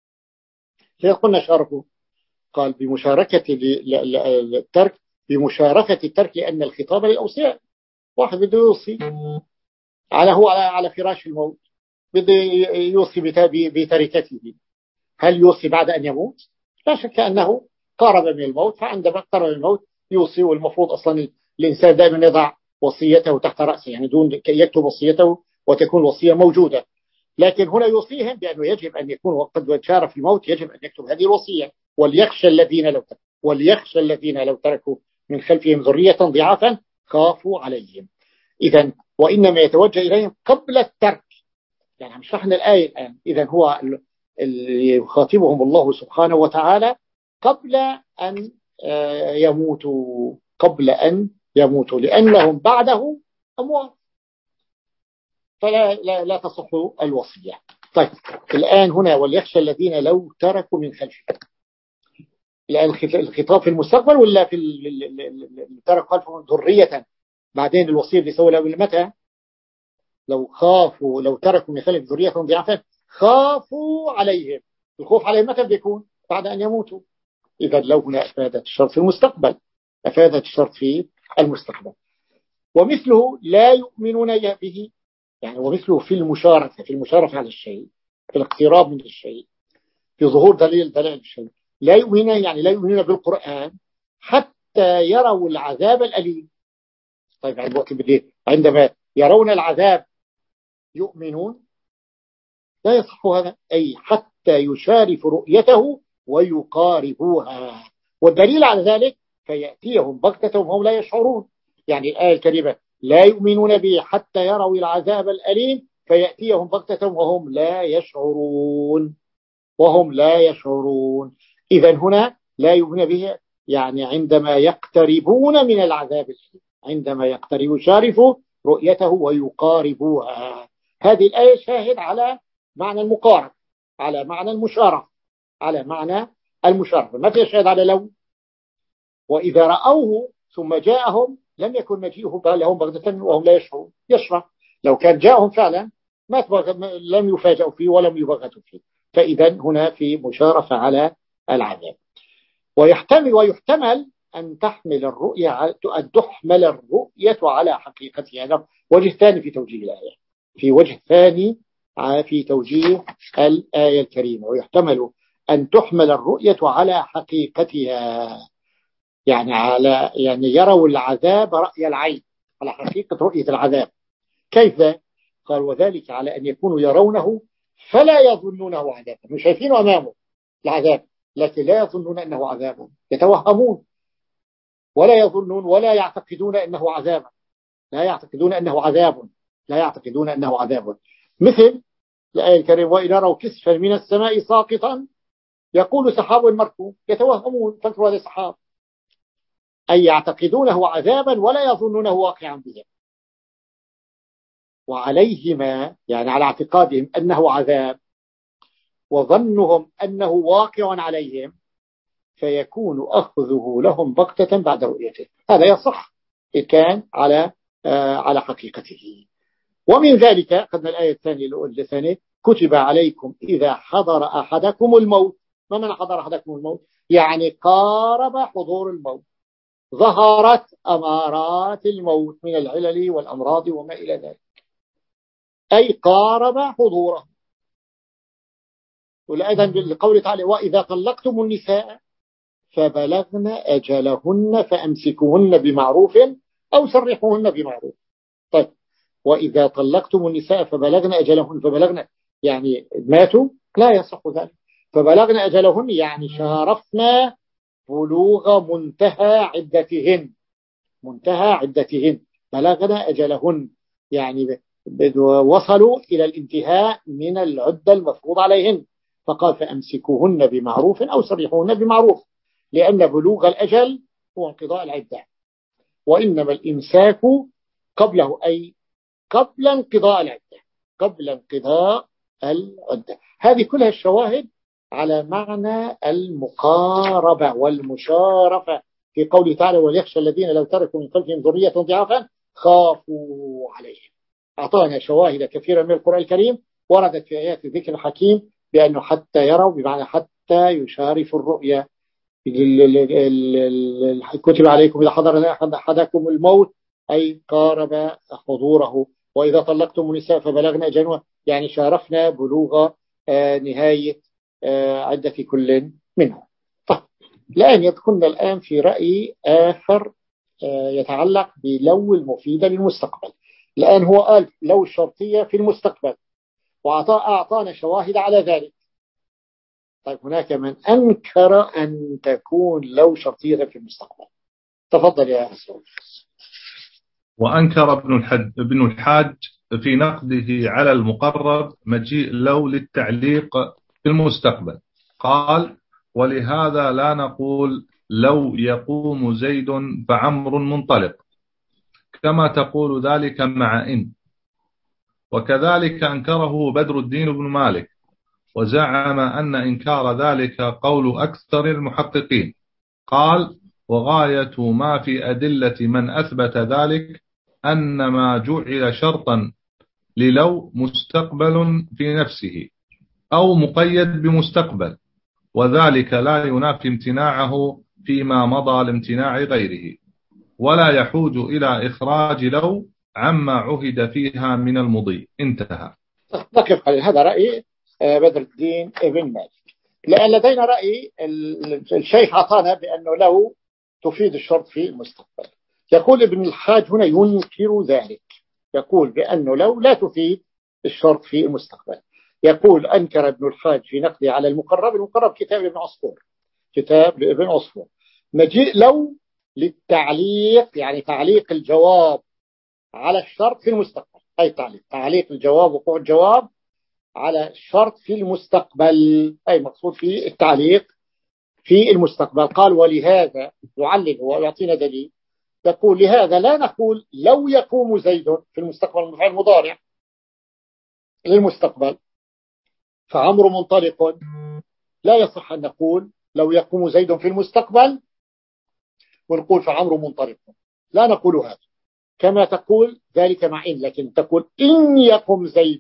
ليه قلنا شارفوا؟ قال بمشاركة الترك، بمشاركة الترك، لأن الخطاب للأوصياء. واحد بده يوصي على هو على على فراش الموت، بده يوصي بتركته، هل يوصي بعد أن يموت؟ لا شك أنه قارب من الموت، فعندما اقترب من الموت يوصي. والمفروض أصلا الإنسان دائما يضع وصيته تحت رأسه، يعني دون يكتب وصيته وتكون الوصية موجودة. لكن هنا يوصيهم بأنه يجب أن يكون قد شارف في الموت، يجب أن يكتب هذه الوصية. وليخشى الذين لو تركوا وليخشى الذين لو تركوا من خلفهم ذرية ضعافا خافوا عليهم. إذن وإنما يتوجه إليهم قبل الترك. يعني مش شرحنا الآية الآن. إذن هو اللي يخاطبهم الله سبحانه وتعالى قبل أن يموتوا، قبل أن يموتوا، لأنهم بعده أموات، فلا لا, لا تصح الوصية. طيب الآن هنا وليخشى الذين لو تركوا من خلفهم. الآن الخطاب في المستقبل ولا في تركوا خلفهم ذرية؟ بعدين الوصية اللي سوى له متى؟ لو خافوا لو تركوا من خلفهم ذرية ضعافا خافوا عليهم. الخوف عليهم متى بيكون؟ بعد أن يموتوا. إذا لو هنا أفادت الشرط في المستقبل، أفادت الشرط في المستقبل. ومثله لا يؤمنون به، يعني ومثله في المشاركة في المشاركة على الشيء، في الاقتراب من الشيء، في ظهور دليل دليل الشيء. لا يؤمنون يعني لا يؤمنون بالقرآن حتى يروا العذاب الأليم. طيب عندما يرون العذاب يؤمنون؟ لا يصح هذا، أي حتى يشارف رؤيته ويقاربوها. والدليل على ذلك فيأتيهم بغتة وهم لا يشعرون. يعني الآية الكريمة لا يؤمنون به حتى يروا العذاب الأليم فيأتيهم بغتة وهم لا يشعرون وهم لا يشعرون. إذا هنا لا يؤمنون به يعني عندما يقتربون من العذاب الأليم، عندما يقتربوا يشارفوا رؤيته ويقاربوها. هذه الآية شاهد على معنى المقارب، على معنى المشارف، على معنى المشارف. ما في شاهد على لو. وإذا رأوه ثم جاءهم لم يكن مجيئه لهم بغتة وهم لا يشعرون. يشرح لو كان جاءهم فعلا ما لم يفاجئوا فيه ولم يبغتوا فيه. فإذا هنا في مشارفة على العذاب. ويحتمل ويحتمل أن تحمل الرؤية أن تحمل الرؤية على حقيقتها. هذا وجه ثاني في توجيه الآية، في وجه ثاني في توجيه الآية الكريمة. ويحتمل أن تحمل الرؤية على حقيقتها، يعني على يعني يروا العذاب رأي العين، على حقيقة رؤية العذاب. كيف؟ قال وذلك على أن يكونوا يرونه فلا يظنونه عذابا، مش شايفينه أمامه العذاب لكن لا يظنون أنه عذاب، يتوهمون ولا يظنون ولا يعتقدون أنه عذاب، لا يعتقدون أنه عذاب لا يعتقدون أنه عذاب. مثل الآية الكريمة وإن رأوا كسفا من السماء ساقطا يقول سحاب مركوم، يتوهمون فكروا هذا سحاب، أي يعتقدونه عذابا ولا يظنونه واقعا بهم. وعليهما يعني على اعتقادهم أنه عذاب وظنهم أنه واقع عليهم فيكون أخذه لهم بغتة بعد رؤيته، هذا يصح إن كان على آه على حقيقته. ومن ذلك قدنا الآية الثانية الثانية كتب عليكم إذا حضر أحدكم الموت. ما من حضر أحدكم الموت؟ يعني قارب حضور الموت، ظهرت أمارات الموت من العلل والأمراض وما إلى ذلك، أي قارب حضوره. ولأيضا بالقول تعالى وإذا طلقتم النساء فبلغن أجلهن فأمسكوهن بمعروف أو سرحوهن بمعروف. طيب وإذا طلقتم النساء فبلغن أجلهن، فبلغن يعني ماتوا؟ لا يصح ذلك. فبلغن أجلهن يعني شارفنا بلوغ منتهى عدتهن، منتهى عدتهن بلغن أجلهن يعني وصلوا إلى الانتهاء من العدة المفروض عليهن. فقال فأمسكوهن بمعروف أو سرحوهن بمعروف، لأن بلوغ الأجل هو انقضاء العدة، وإنما الإمساك قبله أي قبل انقضاء العدة، قبل انقضاء العدة. هذه كلها الشواهد على معنى المقاربة والمشارفة في قوله تعالى وليخشى الذين لو تركوا من خلفهم ذرية ضعافا خافوا عليهم. أعطانا شواهد كثيرة من القرآن الكريم وردت في آيات الذكر الحكيم بأنه حتى يروا بمعنى حتى يشارفوا الرؤيا. كتب عليكم إذا حضر أحدكم الموت أي قارب حضوره. وإذا طلقتم النساء فبلغن أجلهن يعني شارفنا بلوغ نهاية عدة كل منهم. طيب الآن يدخلنا الآن في رأي آخر يتعلق بلو المفيدة للمستقبل. الآن هو قال لو الشرطية في المستقبل وأعطانا شواهد على ذلك. طيب هناك من أنكر أن تكون لو شرطية في المستقبل. تفضل يا أسود. وأنكر ابن الحج ابن الحاج في نقده على المقرب مجيء لو للتعليق في المستقبل. قال ولهذا لا نقول لو يقوم زيد فعمر منطلق كما تقول ذلك مع إن. وكذلك أنكره بدر الدين بن مالك وزعم أن إنكار ذلك قول أكثر المحققين. قال وغاية ما في أدلة من أثبت ذلك أن ما جعل شرطا للو مستقبل في نفسه أو مقيد بمستقبل، وذلك لا ينافي امتناعه فيما مضى لامتناع غيره، ولا يحوج إلى إخراج لو عما عهد فيها من المضي. انتهى. نقف على هذا رأي بدر الدين ابن مالك، لأن لدينا رأي الشيخ عطانا بأنه لو تفيد الشرط في المستقبل. يقول ابن الحاج هنا ينكر ذلك، يقول بأنه لو لا تفيد الشرط في المستقبل. يقول أنكر ابن الحاج في نقده على المقرب. المقرب كتاب ابن عصفور، كتاب لابن عصفور. مجيء لو للتعليق يعني تعليق الجواب على الشرط في المستقبل، أي تعليق تعليق الجواب وقوع الجواب على الشرط في المستقبل، أي مقصود في التعليق في المستقبل. قال ولهذا يعلق ويعطينا دليل. يقول لهذا لا نقول لو يقوم زيد في المستقبل المفعول المضارع للمستقبل فعمر منطلق. لا يصح أن نقول لو يقوم زيد في المستقبل ونقول فعمر منطلق، لا نقول هذا كما تقول ذلك مع إن، لكن تقول إن يقوم زيد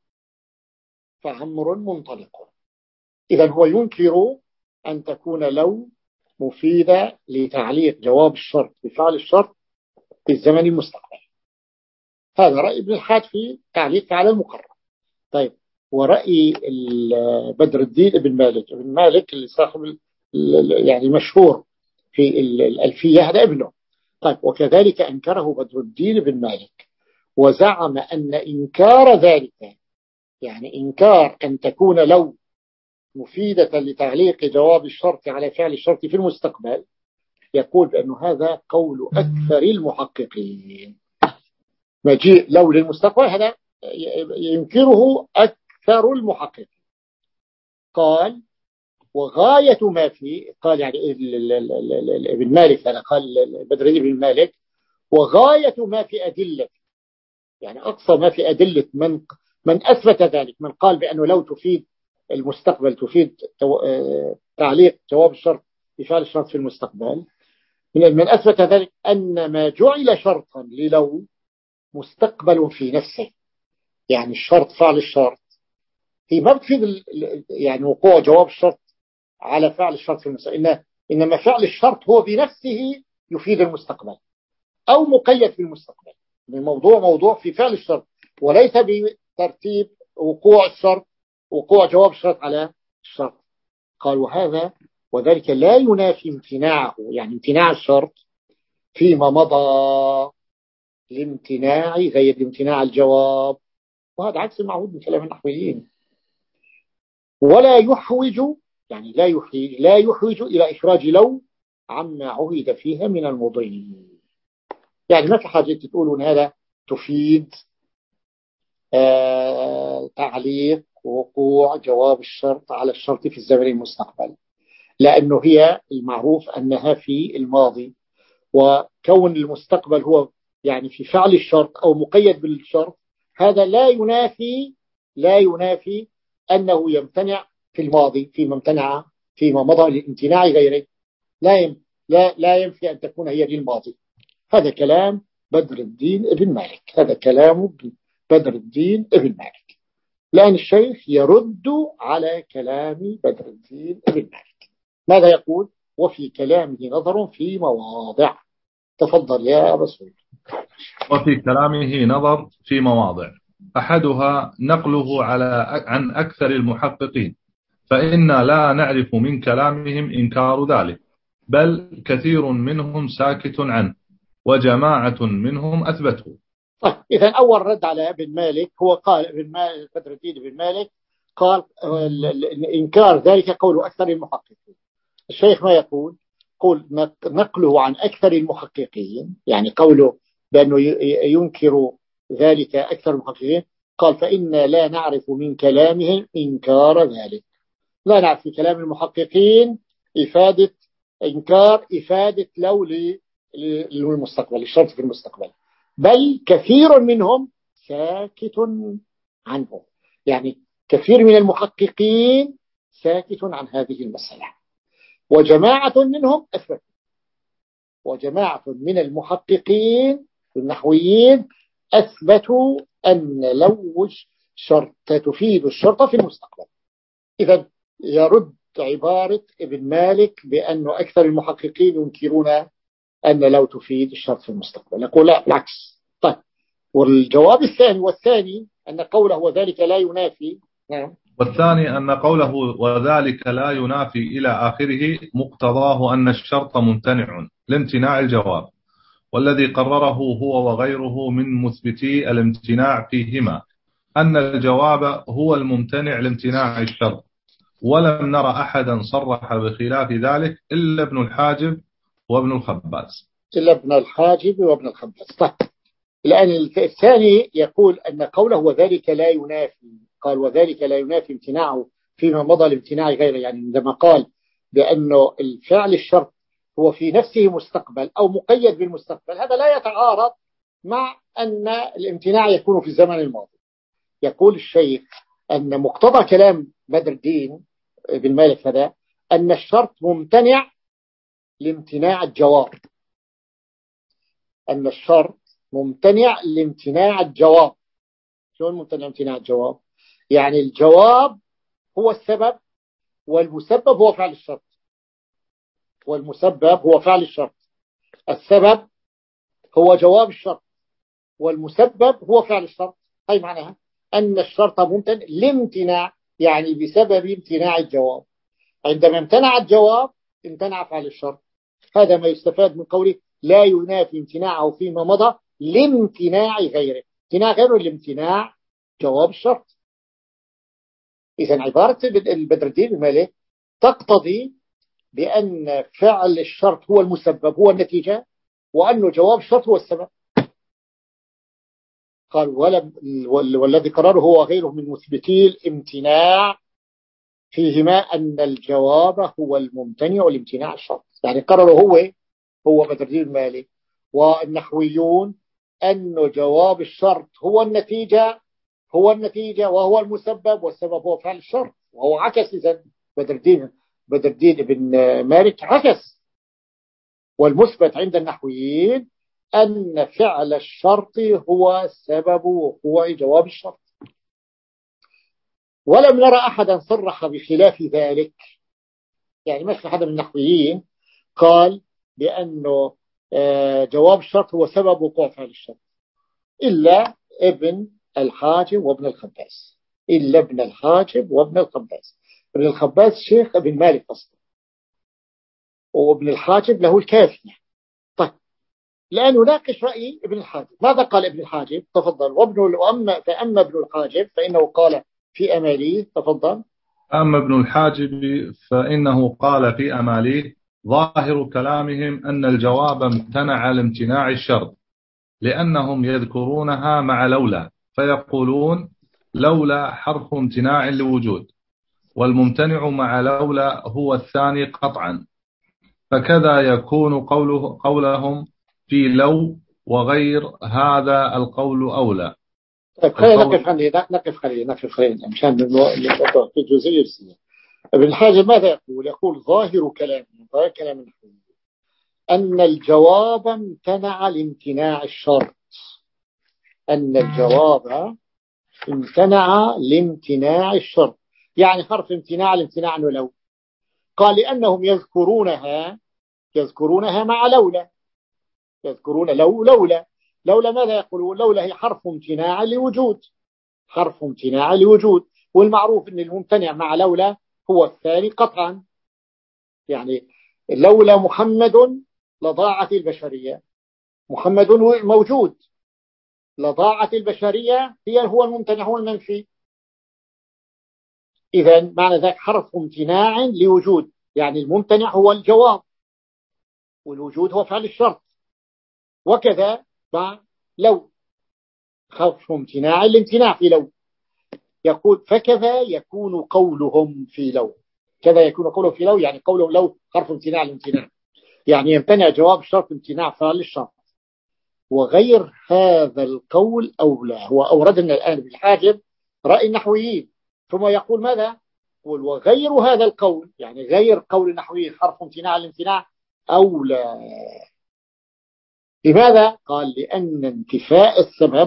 فعمر منطلق. إذن هو ينكر أن تكون لو مفيدة لتعليق جواب الشرط بفعل الشرط في الزمن المستقبل. هذا رأي ابن الحاج في تعليق على المقرر. طيب ورأي بدر الدين ابن مالك، ابن مالك اللي صاحب يعني مشهور في الألفية، هذا ابنه. طيب وكذلك أنكره بدر الدين بن مالك وزعم أن إنكار ذلك، يعني إنكار أن تكون لو مفيدة لتعليق جواب الشرط على فعل الشرط في المستقبل، يقول بأن هذا قول أكثر المحققين. مجيء لو للمستقبل هذا ينكره أكثر المحققين. قال وغاية ما في، قال يعني ابن مالك، أنا قال بدر الدين بن مالك، وغاية ما في أدلة، يعني أقصى ما في أدلة من من أثبت ذلك، من قال بأنه لو تفيد المستقبل تفيد تعليق جواب الشرط بفعل الشرط في المستقبل، من أثبت ذلك أن ما جعل شرطا للو مستقبل في نفسه، يعني الشرط فعل الشرط هي ما بتفيد يعني وقوع جواب الشرط على فعل الشرط في المستقبل، إنما فعل الشرط هو بنفسه يفيد المستقبل أو مقيد بالمستقبل. الموضوع موضوع في فعل الشرط وليس بترتيب وقوع الشرط وقوع جواب الشرط على الشرط. قال وهذا وذلك لا ينافي امتناعه، يعني امتناع الشرط فيما مضى لامتناع غير امتناع الجواب، وهذا عكس المعهود من كلام النحويين. ولا يحوج، يعني لا يحوج لا يحوج إلى إخراج لو عما عهد فيها من المضي، يعني ما في حاجة تقولون هذا تفيد آه تعليق وقوع جواب الشرط على الشرط في الزمن المستقبل، لأنه هي المعروف أنها في الماضي، وكون المستقبل هو يعني في فعل الشرط أو مقيد بالشرط، هذا لا ينافي لا ينافي أنه يمتنع في الماضي فيما امتنع فيما مضى لامتناع غيره، لا لا لا ينفي أن تكون هي للماضي. هذا كلام بدر الدين ابن مالك، هذا كلام بدر الدين ابن مالك، لأن الشيخ يرد على كلام بدر الدين ابن مالك. ماذا يقول؟ وفي كلامه نظر في مواضع. تفضل يا رسول. وفي كلامه نظر في مواضع، أحدها نقله على عن أكثر المحققين، فإنا لا نعرف من كلامهم إنكار ذلك، بل كثير منهم ساكت عنه وجماعة منهم أثبته. طيب إذا أول رد على ابن مالك هو قال ابن مالك بدر الدين ابن مالك قال إنكار ذلك قول أكثر المحققين. الشيخ ما يقول؟ قول نقله عن أكثر المحققين، يعني قوله بأنه ينكر ذلك أكثر المحققين، قال فإنا لا نعرف من كلامهم إنكار ذلك. لا نعرف في كلام المحققين إفادة إنكار إفادة لو للمستقبل، الشرط في المستقبل، بل كثير منهم ساكت عنه، يعني كثير من المحققين ساكت عن هذه المسألة، وجماعة منهم أثبت، وجماعة من المحققين النحويين أثبتوا أن لو شرط تفيد الشرط في المستقبل. إذا يرد عبارة ابن مالك بأن أكثر المحققين ينكرون أن لو تفيد الشرط في المستقبل. نقول لا بالعكس. طيب والجواب الثاني والثاني أن قوله وذلك لا ينافي. نعم. والثاني أن قوله وذلك لا ينافي إلى آخره مقتضاه أن الشرط ممتنع لامتناع الجواب، والذي قرره هو وغيره من مثبتي الامتناع فيهما أن الجواب هو الممتنع لامتناع الشرط، ولم نرى أحدا صرح بخلاف ذلك إلا ابن الحاجب وابن الخباز. إلا ابن الحاجب وابن الخباز. طيب لأن الثاني يقول أن قوله وذلك لا ينافي، قال وذلك لا ينافي امتناعه فيما مضى لامتناع غيره، يعني عندما قال بأنه الفعل الشرط هو في نفسه مستقبل أو مقيد بالمستقبل، هذا لا يتعارض مع أن الامتناع يكون في الزمن الماضي. يقول الشيخ أن مقتضى كلام بدر الدين بن مالك هذا أن الشرط ممتنع لامتناع الجواب، أن الشرط ممتنع لامتناع الجواب. شلون ممتنع امتناع الجواب؟ يعني الجواب هو السبب والمسبب هو فعل الشرط، والمسبب هو فعل الشرط، السبب هو جواب الشرط والمسبب هو فعل الشرط. هاي معناها أن الشرط ممتنع لامتناع، يعني بسبب امتناع الجواب. عندما امتنع الجواب امتنع فعل الشرط. هذا ما يستفاد من قوله لا ينافي امتناعه فيما مضى لامتناع غيره. امتناع غيره لامتناع جواب الشرط. إذن عبارة البدر الدين المالك تقتضي بأن فعل الشرط هو المسبب هو النتيجة، وأنه جواب الشرط هو السبب. قال والذي قرره هو غيره من مثبتي الامتناع فيهما أن الجواب هو الممتنع لامتناع الشرط. يعني قرره هو هو بدر الدين المالك والنحويون أن جواب الشرط هو النتيجة هو النتيجة وهو المسبب، والسبب هو فعل الشرط، وهو عكس. إذن بدر الدين بدر الدين بن مالك عكس. والمثبت عند النحويين أن فعل الشرط هو سبب وقوع جواب الشرط. ولم نرى أحدا صرح بخلاف ذلك. يعني ما في أحد من النحويين قال بأنه جواب الشرط هو سبب وقوع فعل الشرط إلا ابن الحاجب وابن الخباس. إلا ابن الحاجب وابن الخباس. ابن الخباس شيخ ابن مالك أصلا، وابن الحاجب له الكافية. طيب لأن نناقش رأي ابن الحاجب. ماذا قال ابن الحاجب؟ تفضل. وابن وأما فأما ابن الحاجب فإنه قال في أماليه. تفضل. أما ابن الحاجب فإنه قال في أماليه ظاهر كلامهم أن الجواب امتنع لامتناع الشرط، لأنهم يذكرونها مع لولا، فيقولون لولا حرف امتناع لوجود، والممتنع مع لولا هو الثاني قطعا، فكذا يكون قوله قولهم في لو وغير هذا القول أولى. طيب خلينا نقف خلينا نقف خلينا نقف خلينا مشان نوضح في جزئية السنة. ابن الحاجب ماذا يقول؟ يقول ظاهر كلام ظاهر كلام الحكم أن الجواب امتنع لامتناع الشرط. أن الجواب امتنع لامتناع الشرط. يعني حرف امتناع الامتناع أنه لو. قال لأنهم يذكرونها يذكرونها مع لولا. يذكرون لو لولا لولا ماذا يقولون؟ لولا هي حرف امتناع لوجود. حرف امتناع لوجود، والمعروف أن الممتنع مع لولا هو الثاني قطعا. يعني لولا محمد لضاعت البشرية. محمد موجود، لضاعت البشرية هي هو الممتنع هو المنفي. إذا معنى ذلك حرف امتناع لوجود، يعني الممتنع هو الجواب والوجود هو فعل الشرط. وكذا مع لو حرف امتناع الامتناع في لو. يقول فكذا يكون قولهم في لو. كذا يكون قوله في لو، يعني قوله لو حرف امتناع الامتناع، يعني يمتنع جواب الشرط امتناع فعل الشرط. وغير هذا القول أولى. هو أوردنا الآن بالحاجب رأي النحويين، ثم يقول ماذا؟ يقول وغير هذا القول، يعني غير قول النحويين حرف امتناع الامتناع أولى. لماذا؟ قال لأن انتفاء السبب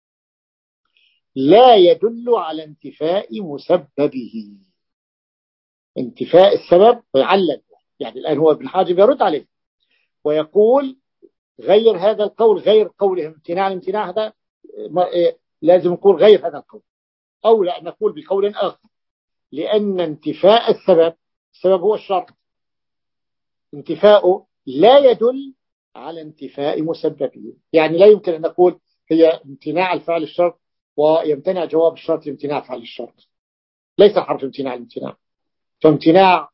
لا يدل على انتفاء مسببه. انتفاء السبب ويعلل. يعني الآن هو ابن حاجب يرد عليه ويقول غير هذا القول، غير قوله امتناع الامتناع، هذا لازم نقول غير هذا القول، أو لا نقول بقول آخر. لأن انتفاء السبب، السبب هو الشرط، انتفاؤه لا يدل على انتفاء مسببه. يعني لا يمكن أن نقول هي امتناع الفعل الشرط ويمتنع جواب الشرط لامتناع فعل الشرط. ليس حرف امتناع الامتناع. فامتناع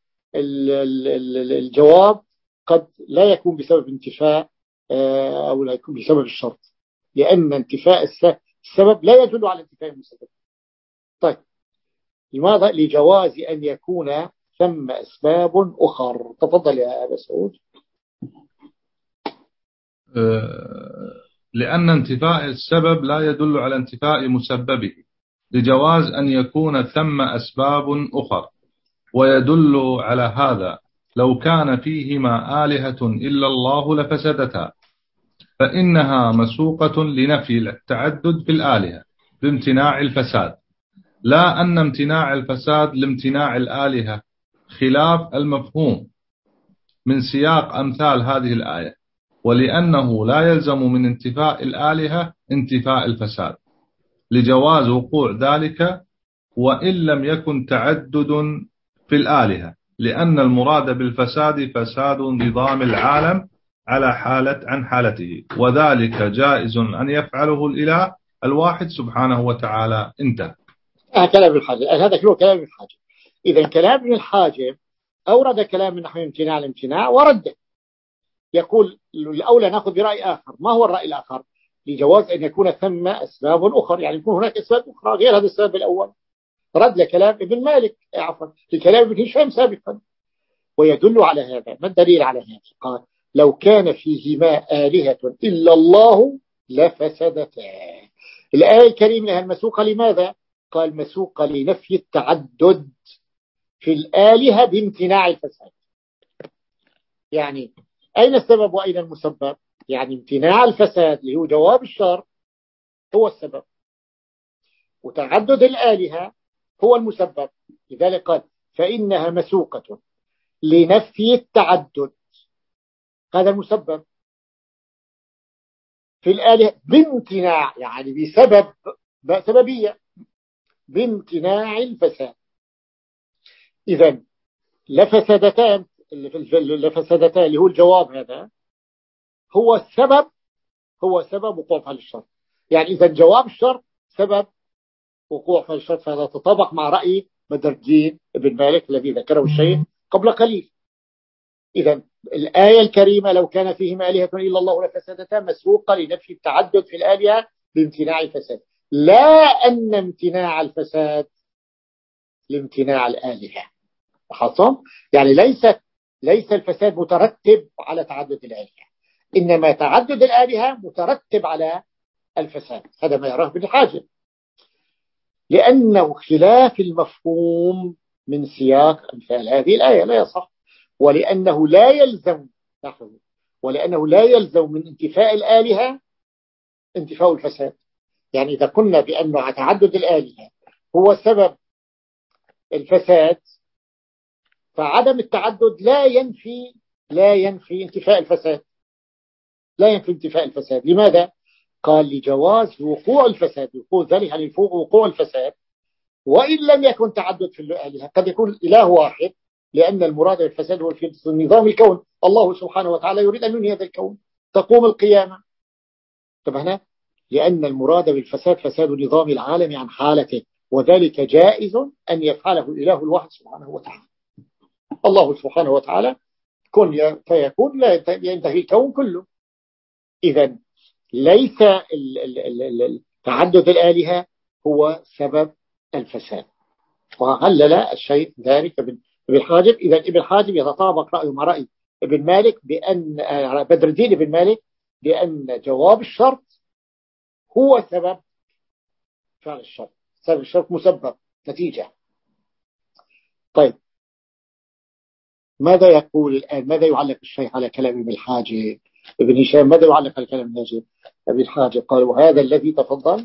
الجواب قد لا يكون بسبب انتفاء أو لا يكون بسبب الشرط، لأن انتفاء السبب لا يدل على انتفاء المسبب. طيب لماذا؟ لجواز أن يكون ثم أسباب أخر. تفضل يا أبا سعود. لأن انتفاء السبب لا يدل على انتفاء مسببه، لجواز أن يكون ثم أسباب أخر. ويدل على هذا لو كان فيهما آلهة إلا الله لفسدتا، فإنها مسوقة لنفي التعدد في الآلهة بامتناع الفساد، لا أن امتناع الفساد لامتناع الآلهة، خلاف المفهوم من سياق أمثال هذه الآية. ولأنه لا يلزم من انتفاء الآلهة انتفاء الفساد، لجواز وقوع ذلك وإن لم يكن تعدد في الآلهة، لأن المراد بالفساد فساد نظام العالم على حالة عن حالته، وذلك جائز أن يفعله الإله الواحد سبحانه وتعالى. انتهى. آه كلام ابن الحاجب، هذا كله كلام ابن الحاجب. إذا كلام ابن الحاجب أورد كلام من نحو امتناع الامتناع ورده. يقول الأولى نأخذ برأي آخر. ما هو الرأي الآخر؟ لجواز أن يكون ثم أسباب أخرى، يعني يكون هناك أسباب أخرى غير هذا السبب الأول. رد لكلام ابن مالك، عفوا لكلام ابن هشام سابقا. ويدل على هذا، ما الدليل على هذا؟ قال لو كان فيهما آلهة إلا الله لفسدتا. الآية الكريمة المسوقة لماذا؟ قال مسوقة لنفي التعدد في الآلهة بامتناع الفساد. يعني أين السبب وأين المسبب؟ يعني امتناع الفساد اللي هو جواب الشر هو السبب، وتعدد الآلهة هو المسبب. لذلك قال فإنها مسوقة لنفي التعدد، هذا المسبب في الآلهة بامتناع، يعني بسبب سببية بامتناع الفساد. إذن لفسدتان، لفسدتان اللي هو الجواب، هذا هو السبب، هو سبب وقوع فعل الشر. يعني إذا جواب الشر سبب وقوع فعل الشر، فهذا تطابق مع رأي بدر الدين ابن مالك الذي ذكره الشيخ قبل قليل. إذا الآية الكريمة لو كان فيهما آلهة إلا الله لفسدتا مسوقة لنفي التعدد في الآلهة بامتناع الفساد، لا أن امتناع الفساد لامتناع الآلهة. حصل؟ يعني ليس ليس الفساد مترتب على تعدد الآلهة، إنما تعدد الآلهة مترتب على الفساد. هذا ما يراه ابن الحاجب، لأنه خلاف المفهوم من سياق أمثال هذه الآية، لا يصح. ولأنه لا يلزم ولأنه لا يلزم من انتفاء الآلهة انتفاء الفساد. يعني إذا قلنا بأن تعدد الآلهة هو سبب الفساد، فعدم التعدد لا ينفي لا ينفي انتفاء الفساد، لا ينفي انتفاء الفساد. لماذا؟ قال لجواز وقوع الفساد، وقوع ذلك عن الفوق وقوع الفساد وإن لم يكن تعدد في الآلهة. قد يكون إله واحد، لأن المراد بالفساد هو في نظام الكون. الله سبحانه وتعالى يريد أن ينهي هذا الكون، تقوم القيامة. طب هنا لأن المراد بالفساد فساد نظام العالم عن حالته، وذلك جائز أن يفعله الإله الواحد سبحانه وتعالى. الله سبحانه وتعالى كن فيكون لا ينتهي الكون كله. إذن ليس تعدد الآلهة هو سبب الفساد. وعلل الشيخ ذلك ابن الحاجب. إذا ابن الحاجب يتطابق رأيه مع رأي ابن مالك، بأن بدر الدين ابن مالك بأن جواب الشرط هو سبب فعل الشرط، سبب الشرط مسبب نتيجة. طيب ماذا يقول الآن؟ ماذا يعلق الشيخ على كلام ابن الحاجب؟ ابن هشام ماذا يعلق على كلام الناجب ابن الحاجب؟ قال وهذا الذي تفضل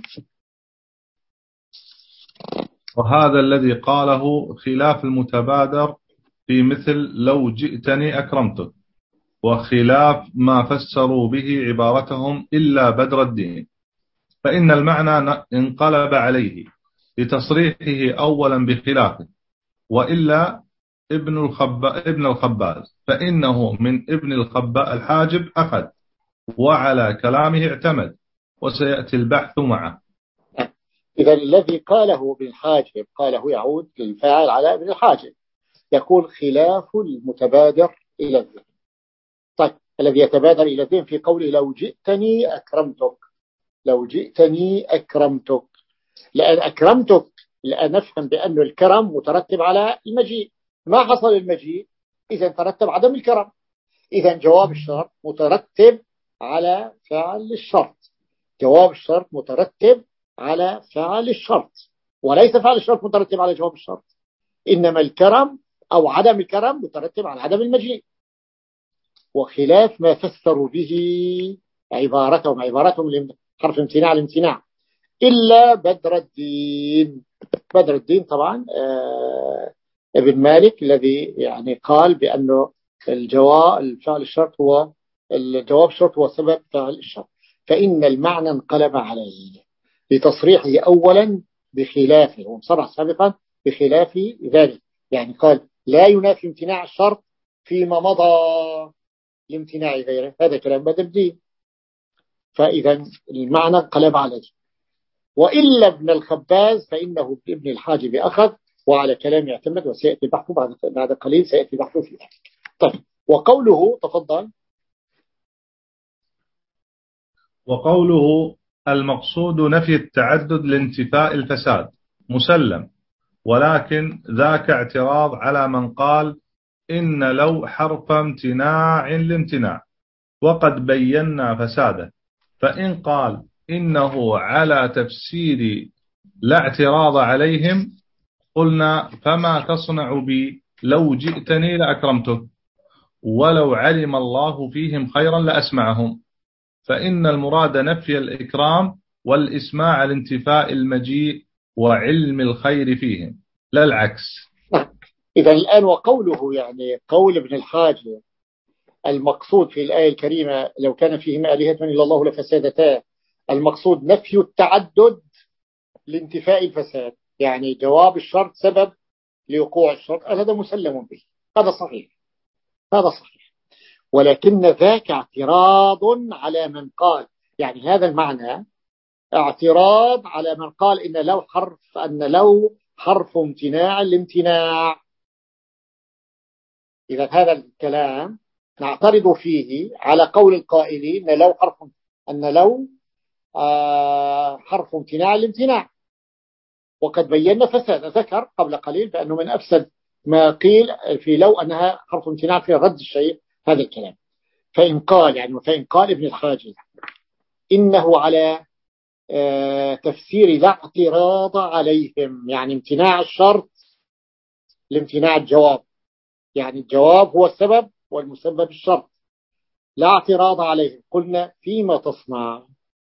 وهذا الذي قاله خلاف المتبادر في مثل لو جئتني أكرمتك، وخلاف ما فسروا به عبارتهم إلا بدر الدين، فإن المعنى انقلب عليه لتصريحه أولا بخلافه. وإلا ابن الخب ابن الخباز فإنه من ابن الخب الحاجب أخذ، وعلى كلامه اعتمد، وسيأتي البحث معه. إذا الذي قاله ابن الحاجب قاله يعود للفاعل على ابن الحاجب، يقول خلاف المتبادر إلى الذهن. طيب الذي يتبادر إلى الذهن في قوله لو جئتني أكرمتك، لو جئتني أكرمتك، لأن أكرمتك لأن نفهم بأن الكرم مترتب على المجيء. ما حصل المجيء إذا ترتب عدم الكرم. إذا جواب الشرط مترتب على فعل الشرط، جواب الشرط مترتب على فعل الشرط، وليس فعل الشرط مترتب على جواب الشرط. إنما الكرم أو عدم الكرم مترتب على عدم المجيء. وخلاف ما فسروا به عبارتهم عبارتهم حرف امتناع الامتناع إلا بدر الدين. بدر الدين طبعا آه ابن مالك الذي يعني قال بأنه الجواب الفعل الشرط هو الجواب الشرط هو سبب فعل الشرط، فإن المعنى انقلب عليه لتصريحه أولا بخلافه، ومصرح سابقا بخلاف ذلك. يعني قال لا ينافي امتناع الشرط فيما مضى، لامتناع غيره، هذا كلام بدر الدين. فإذا المعنى انقلب عليه. وإلا ابن الخباز فإنه ابن الحاجب أخذ، وعلى كلام يعتمد، وسيأتي بحثه بعد بعد قليل، سيأتي بحثه في ذلك. طيب، وقوله تفضل. وقوله المقصود نفي التعدد لانتفاء الفساد مسلم، ولكن ذاك اعتراض على من قال إن لو حرف امتناع لامتناع وقد بينا فساده، فإن قال إنه على تفسير لا اعتراض عليهم قلنا فما تصنع بي لو جئتني لأكرمتك ولو علم الله فيهم خيرا لأسمعهم، فإن المراد نفي الإكرام والإسماع لانتفاء المجيء وعلم الخير فيهم لا العكس. إذا الآن وقوله يعني قول ابن الحاج المقصود في الآية الكريمة لو كان فيهما آلهة إلا الله لفسدتا، المقصود نفي التعدد لانتفاء الفساد، يعني جواب الشرط سبب لوقوع الشرط، هذا مسلم به، هذا صحيح، هذا صحيح. ولكن ذاك اعتراض على من قال، يعني هذا المعنى اعتراض على من قال إن لو حرف أن لو حرف امتناع الامتناع. إذا هذا الكلام نعترض فيه على قول القائلين أن لو حرف أن لو آه حرف امتناع الامتناع، وقد بينا فساد، ذكر قبل قليل بأنه من أفسد ما قيل في لو أنها حرف امتناع في رد الشيء، هذا الكلام. فإن قال يعني فإن قال ابن الحاج إنه على آه تفسير لا اعتراض عليهم، يعني امتناع الشرط لامتناع الجواب، يعني الجواب هو السبب والمسبب الشرط، لا اعتراض عليهم، قلنا فيما تصنع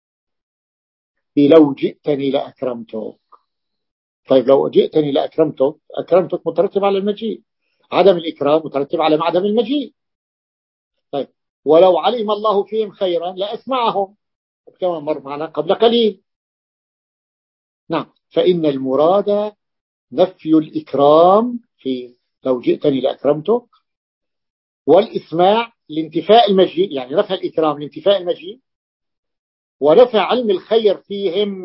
لو جئتني لأكرمتك. طيب لو جئتني لأكرمتك، أكرمتك مترتب على المجيء، عدم الإكرام مترتب على عدم المجيء. طيب ولو علم الله فيهم خيرا لأسمعهم كما مر معنا قبل قليل. نعم، فإن المراد نفي الإكرام في لو جئتني لأكرمتك، والإسماع لانتفاء المجيء، يعني رفع الإكرام لانتفاء المجيء، ورفع علم الخير فيهم،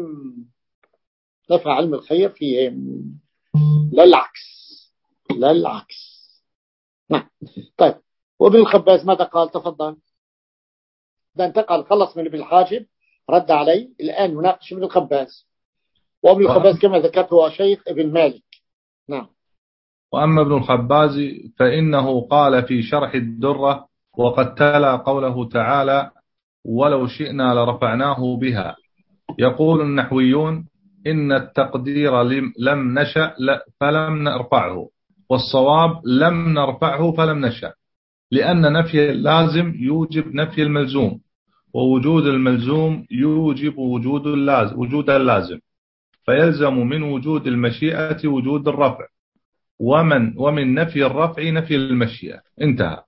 رفع علم الخير فيهم لا العكس، لا العكس. نعم. طيب، وابن الخباز ماذا قال؟ تفضل. ده انتقل، خلص من ابن الحاجب رد علي، الآن نناقش ابن الخباز. وابن الخباز كما ذكرت هو شيخ ابن مالك. نعم. وأما ابن الخباز فإنه قال في شرح الدرة وقد تلا قوله تعالى ولو شئنا لرفعناه بها، يقول النحويون إن التقدير لم نشأ فلم نرفعه، والصواب لم نرفعه فلم نشأ، لأن نفي اللازم يوجب نفي الملزوم، ووجود الملزوم يوجب وجود اللازم وجود اللازم، فيلزم من وجود المشيئة وجود الرفع، ومن ومن نفي الرفع نفي المشيئة. انتهى.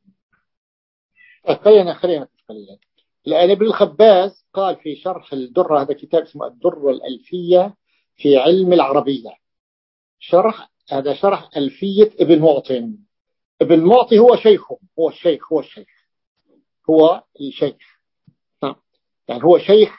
خلينا خلينا خلينا لأن ابن الخباز قال في شرح الدرة، هذا كتاب اسمه الدرة الألفية في علم العربية، شرح هذا شرح ألفية ابن معطي. ابن معطي هو شيخه، هو الشيخ هو الشيخ هو الشيخ نعم، يعني هو شيخ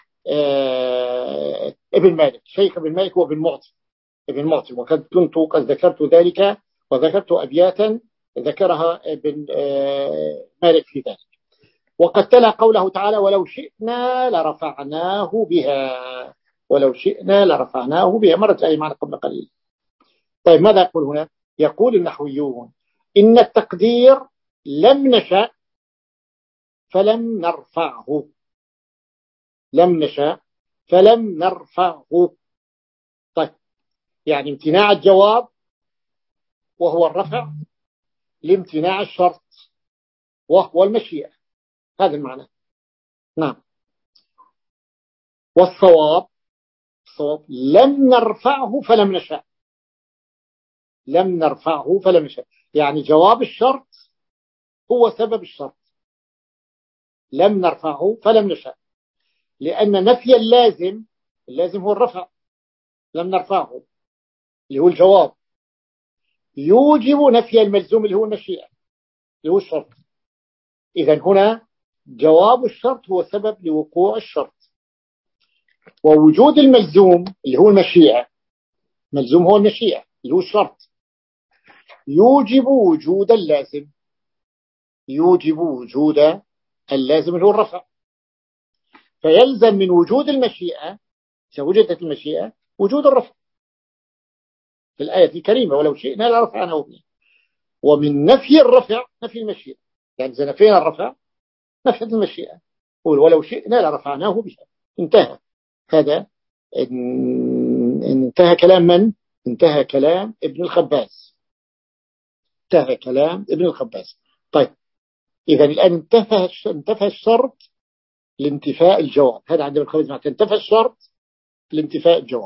آه ابن مالك، شيخ ابن مالك هو ابن معطي، ابن معطي. وقد كنت قد ذكرت ذلك، وذكرت أبياتا ذكرها ابن آه مالك في ذلك. وقد تلا قوله تعالى ولو شئنا لرفعناه بها، ولو شئنا لرفعناه بها، مرت الآية معنا قبل قليل. طيب ماذا يقول هنا؟ يقول النحويون إن التقدير لم نشأ فلم نرفعه، لم نشأ فلم نرفعه. طيب يعني امتناع الجواب وهو الرفع لامتناع الشرط وهو المشيئة، هذا المعنى. نعم. والصواب الصواب لم نرفعه فلم نشأ، لم نرفعه فلم نشأ، يعني جواب الشرط هو سبب الشرط، لم نرفعه فلم نشأ، لأن نفي اللازم، اللازم هو الرفع، لم نرفعه اللي هو الجواب، يوجب نفي الملزوم اللي هو المشيئة اللي هو الشرط. إذن هنا جواب الشرط هو سبب لوقوع الشرط، ووجود الملزوم اللي هو المشيئة، ملزوم هو المشيئة اللي هو الشرط، يوجب وجود اللازم، يوجب وجود اللازم اللي هو الرفع. فيلزم من وجود المشيئة، إذا وجدت المشيئة، وجود الرفع في الآية الكريمة ولو شئنا لرفعناه به. ومن نفي الرفع نفي المشيئة، يعني إذا نفينا الرفع نفت المشيئة، ولو شئنا لرفعناه بها. انتهى هذا، انتهى كلام من؟ انتهى كلام ابن الخباز، انتهى كلام ابن الخباز. طيب إذا الآن انتفى انتفى الشرط لانتفاء الجواب. هذا عند ابن الخباز معناته انتفى الشرط لانتفاء الجواب.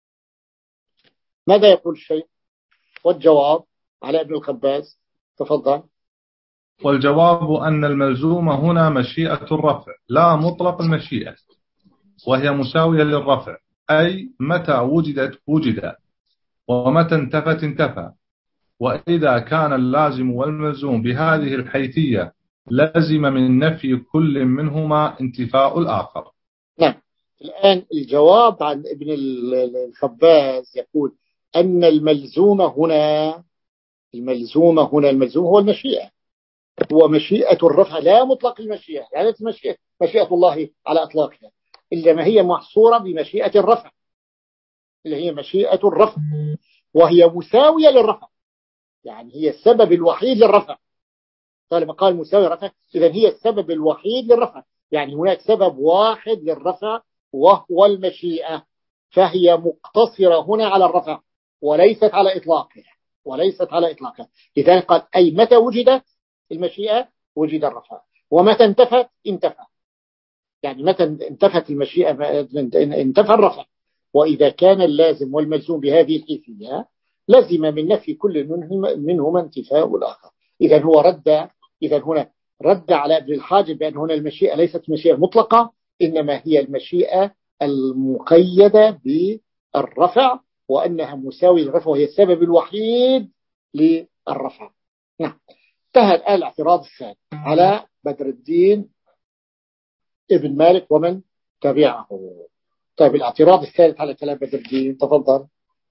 ماذا يقول الشيخ؟ والجواب على ابن الخباز، تفضل. والجواب أن الملزوم هنا مشيئة الرفع لا مطلق المشيئة، وهي مساوية للرفع، أي متى وجدت وجد، ومتى انتفت انتفى. وإذا كان اللازم والملزوم بهذه الحيثية لازم من نفي كل منهما انتفاء الآخر. نعم. الآن الجواب عن ابن الخباز يقول أن الملزوم هنا الملزوم هنا الملزوم هو المشيئة، هو مشيئة الرفع لا مطلق المشيئة، يعني مشيئة, مشيئة الله على أطلاقها، إلا ما هي محصورة بمشيئة الرفع اللي هي مشيئة الرفع، وهي مساوية للرفع، يعني هي السبب الوحيد للرفع. طالما قال مساوي الرفع إذن هي السبب الوحيد للرفع، يعني هناك سبب واحد للرفع وهو المشيئة، فهي مقتصرة هنا على الرفع وليست على إطلاقها، وليست على إطلاقها. لذلك قال أي متى وجدت المشيئة وجد الرفع، ومتى انتفت انتفى، يعني متى انتفت المشيئة انتفى الرفع. وإذا كان اللازم والملزوم بهذه الحيثية لازم من نفي كل منهما انتفاء الآخر. إذا هو رد، إذا هنا رد على ابن الحاجب بأن هنا المشيئة ليست مشيئة مطلقة، إنما هي المشيئة المقيدة بالرفع، وأنها مساوية للرفع وهي السبب الوحيد للرفع. نعم. انتهى الآن الاعتراض الثاني على بدر الدين ابن مالك ومن تبعه. طيب الاعتراض الثالث على كلام بدر الدين، تفضل.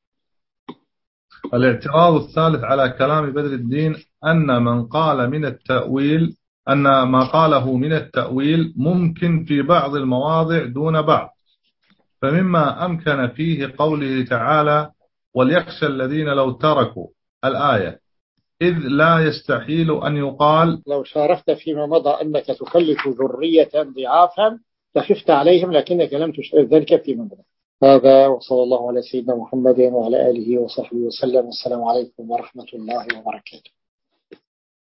الاعتراض الثالث على كلام بدر الدين أن من قال من التأويل أن ما قاله من التأويل ممكن في بعض المواضع دون بعض، فمما أمكن فيه قوله تعالى وليخشى الذين لو تركوا الآية، إذ لا يستحيل أن يقال لو شارفت فيما مضى أنك تخلف ذرية ضعافا لخفت عليهم لكنك لم تشارف ذلك فيما مضى. هذا وصلى الله على سيدنا محمد وعلى آله وصحبه وسلم، والسلام عليكم ورحمة الله وبركاته.